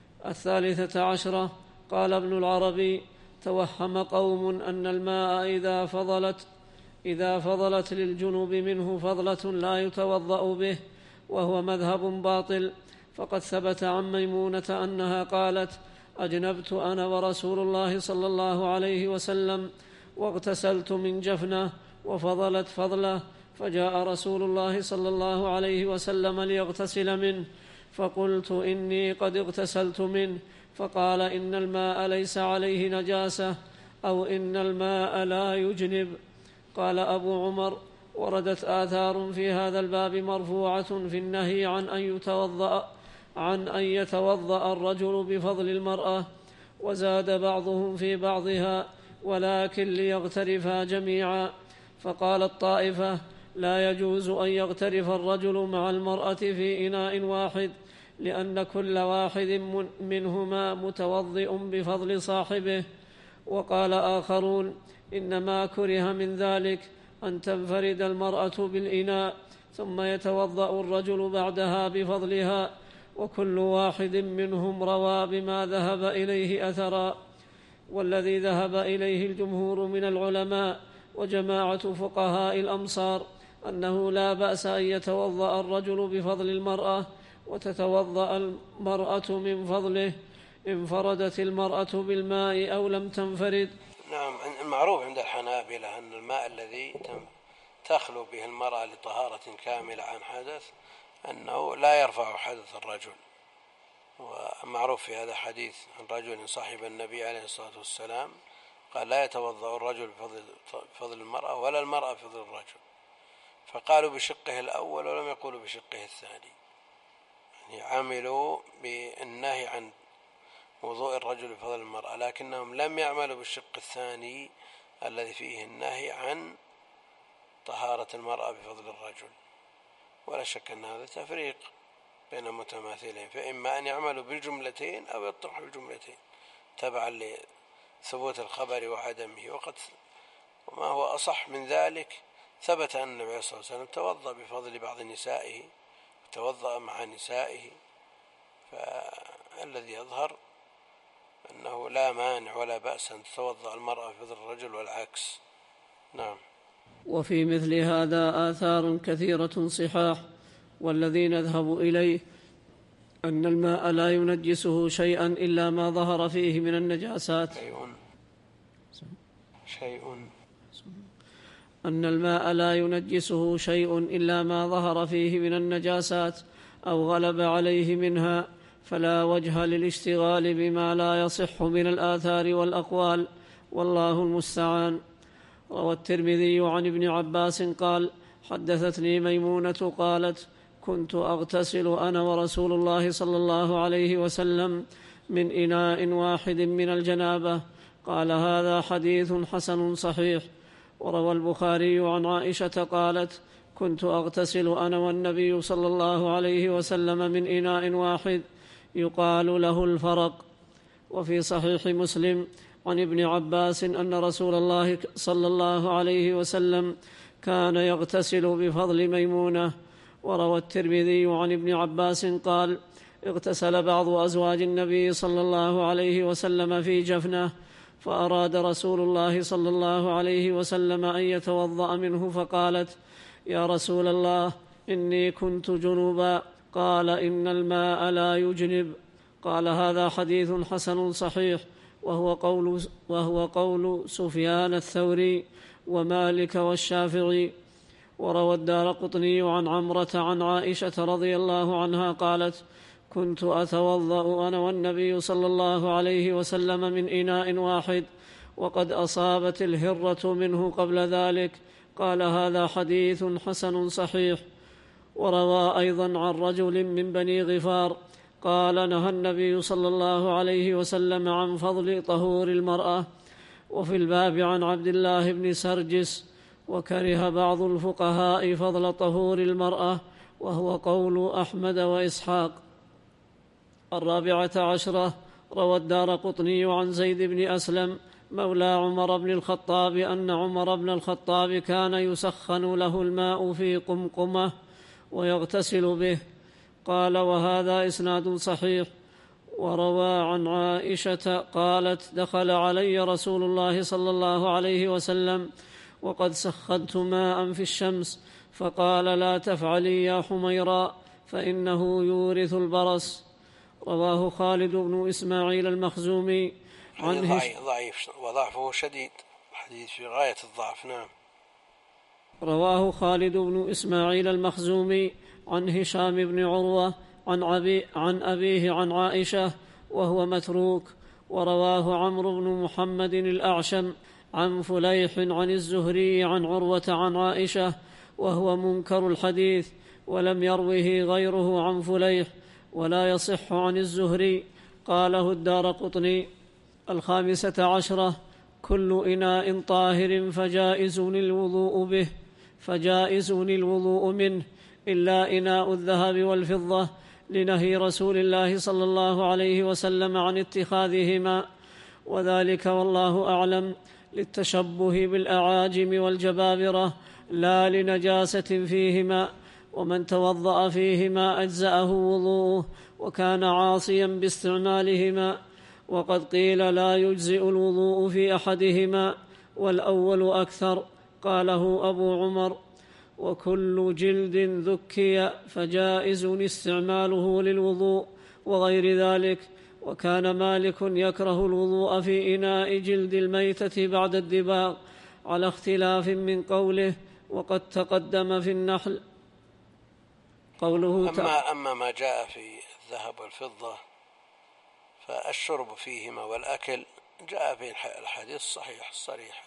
الثالثة عشرة قال ابن العربي: توهم قوم أن الماء إذا فضلت إذا فضلت للجنوب منه فضلة لا يتوضأ به، وهو مذهب باطل. فقد ثبت عن ميمونة أنها قالت: أجنبت أنا ورسول الله صلى الله عليه وسلم واغتسلت من جفنة وفضلت فضله، فجاء رسول الله صلى الله عليه وسلم ليغتسل منه، فقلت إني قد اغتسلت منه، فقال: إن الماء ليس عليه نجاسة، أو إن الماء لا يجنب. قال أبو عمر: وردت آثار في هذا الباب مرفوعة في النهي عن أن يتوضأ عن أن يتوضأ الرجل بفضل المرأة، وزاد بعضهم في بعضها: ولكن ليغترفا جميعا. فقال الطائفة: لا يجوز أن يغترف الرجل مع المرأة في إناء واحد، لأن كل واحد منهما متوضئ بفضل صاحبه. وقال آخرون: إنما كره من ذلك أن تنفرد المرأة بالإناء ثم يتوضأ الرجل بعدها بفضلها، وكل واحد منهم روى بما ذهب إليه أثرا. والذي ذهب إليه الجمهور من العلماء وجماعة فقهاء الأمصار أنه لا بأس أن يتوضأ الرجل بفضل المرأة وتتوضأ المرأة من فضله، انفردت المرأة بالماء أو لم تنفرد. نعم. المعروف عند الحنابلة أن الماء الذي تخلو به المرأة لطهارة كاملة عن حدث أنه لا يرفع حدث الرجل. ومعروف في هذا حديث عن رجل صاحب النبي عليه الصلاة والسلام قال: لا يتوضأ الرجل بفضل المرأة ولا المرأة بفضل الرجل، فقالوا بشقه الأول ولم يقولوا بشقه الثاني، يعني عملوا بالنهي عن وضوء الرجل بفضل المرأة، لكنهم لم يعملوا بالشق الثاني الذي فيه النهي عن طهارة المرأة بفضل الرجل. ولا شك أن هذا تفريق بين متماثلين، فإما أن يعملوا بالجملتين أو يطرحوا الجملتين تبعا لثبوت الخبر وعدمه. وقد وما هو أصح من ذلك ثبت أن النبي صلى الله عليه وسلم توضأ بفضل بعض نسائه وتوضأ مع نسائه، فالذي يظهر أنه لا مانع ولا بأس أن تتوضأ المرأة بفضل الرجل والعكس. نعم. وفي مثل هذا آثار كثيرة صحاح، والذي نذهب إليه أن الماء لا ينجسه شيئا إلا ما ظهر فيه من النجاسات شيء شيء أن الماء لا ينجسه شيء إلا ما ظهر فيه من النجاسات أو غلب عليه منها، فلا وجه للاشتغال بما لا يصح من الآثار والأقوال، والله المستعان. روى الترمذي عن ابن عباس قال: حدثتني ميمونة قالت: كنت أغتسل أنا ورسول الله صلى الله عليه وسلم من إناء واحد من الجنابة. قال: هذا حديث حسن صحيح. وروى البخاري عن عائشة قالت: كنت أغتسل أنا والنبي صلى الله عليه وسلم من إناء واحد يقال له الفرق. وفي صحيح مسلم عن ابن عباس أن رسول الله صلى الله عليه وسلم كان يغتسل بفضل ميمونة. وروى الترمذي عن ابن عباس قال: اغتسل بعض أزواج النبي صلى الله عليه وسلم في جفنة، فأراد رسول الله صلى الله عليه وسلم أن يتوضأ منه، فقالت: يا رسول الله، إني كنت جنوبا. قال: إن الماء لا يجنب. قال: هذا حديث حسن صحيح، وهو قول, وهو قول سفيان الثوري ومالك والشافعي. وروى الدارقطني عن عمرة عن عائشة رضي الله عنها قالت: كنت أتوضأ أنا والنبي صلى الله عليه وسلم من إناء واحد، وقد أصابت الهرة منه قبل ذلك. قال: هذا حديث حسن صحيح. وروى أيضا عن رجل من بني غفار قال: نهى النبي صلى الله عليه وسلم عن فضل طهور المرأة. وفي الباب عن عبد الله بن سرجس: وكره بعض الفقهاء فضل طهور المرأة، وهو قول أحمد وإسحاق. الرابعة عشرة: روى الدارقطني عن زيد بن أسلم مولى عمر بن الخطاب أن عمر بن الخطاب كان يسخن له الماء في قمقمة ويغتسل به. قال: وهذا إسناد صحيح. وروى عن عائشة قالت: دخل علي رسول الله صلى الله عليه وسلم وقد سخنت ماء في الشمس، فقال: لا تفعلي يا حميراء، فإنه يورث البرص. رواه خالد بن إسماعيل المخزومي عنه ضعيف وضعفه شديد، حديث في غاية الضعف. نعم. رواه خالد بن إسماعيل المخزومي عن هشام بن عروة عن, أبي عن أبيه عن عائشة وهو متروك. ورواه عمرو بن محمد الأعشم عن فليح عن الزهري عن عروة عن عائشة وهو منكر الحديث، ولم يروه غيره عن فليح، ولا يصح عن الزهري. قاله الدارقطني. الخامسة عشرة: كل إناء طاهر فجائز الوضوء به فجائز الوضوء منه، إلا إناء الذهب والفضة، لنهي رسول الله صلى الله عليه وسلم عن اتخاذهما، وذلك والله أعلم للتشبه بالأعاجم والجبابرة، لا لنجاسة فيهما، ومن توضأ فيهما أجزأه وضوءه وكان عاصيا باستعمالهما. وقد قيل لا يجزئ الوضوء في أحدهما، والأول أكثر. قاله أبو عمر: وكل جلد ذكي فجائز استعماله للوضوء وغير ذلك. وكان مالك يكره الوضوء في إناء جلد الميتة بعد الدباغ، على اختلاف من قوله، وقد تقدم في النحل. قوله أما, أما ما جاء في الذهب والفضة فالشرب فيهما والأكل جاء في الحديث الصحيح الصريح،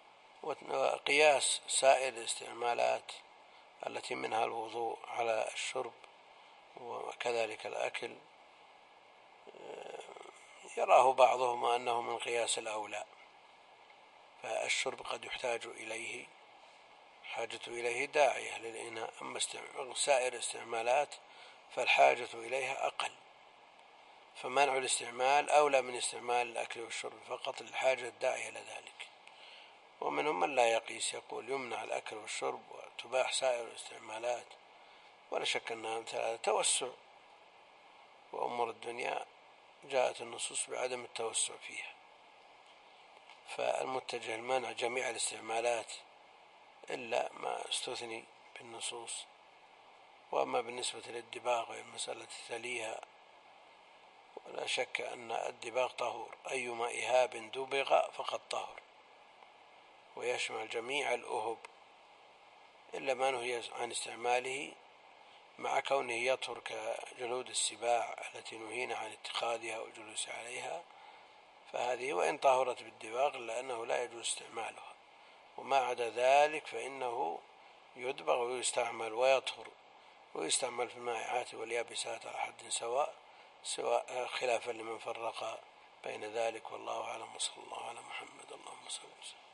وقياس سائر الاستعمالات التي منها الوضوء على الشرب وكذلك الأكل يراه بعضهم أنه من قياس الأولى، فالشرب قد يحتاج إليه حاجة إليه داعية للإناء، أما سائر الاستعمالات فالحاجة إليها أقل، فمنع الاستعمال أولى من استعمال الأكل والشرب فقط للحاجة الداعية لذلك. ومنهم من لا يقيس، يقول يمنع الأكل والشرب وتباح سائر الاستعمالات، ولا شك أنها مثل توسع، وأمور الدنيا جاءت النصوص بعدم التوسع فيها، فالمتجه المنع جميع الاستعمالات إلا ما استثني بالنصوص. وأما بالنسبة للدباغ والمسألة تليها، ولا شك أن الدباغ طهور، أيما إهاب دبغ فقد طهر، ويشمل جميع الأهب إلا ما نهي عن استعماله، مع كونه يطهر كجلود السباع التي نهينا عن اتخاذها والجلوس عليها، فهذه وإن طهرت بالدباغ لأنه لا يجوز استعمالها. وما عدا ذلك فإنه يدبغ ويستعمل ويطهر ويستعمل في المائعات واليابسات على حد سواء، سواء خلافا لمن فرق بين ذلك، والله أعلم. وصلى الله على محمد. اللهم صل وسلم.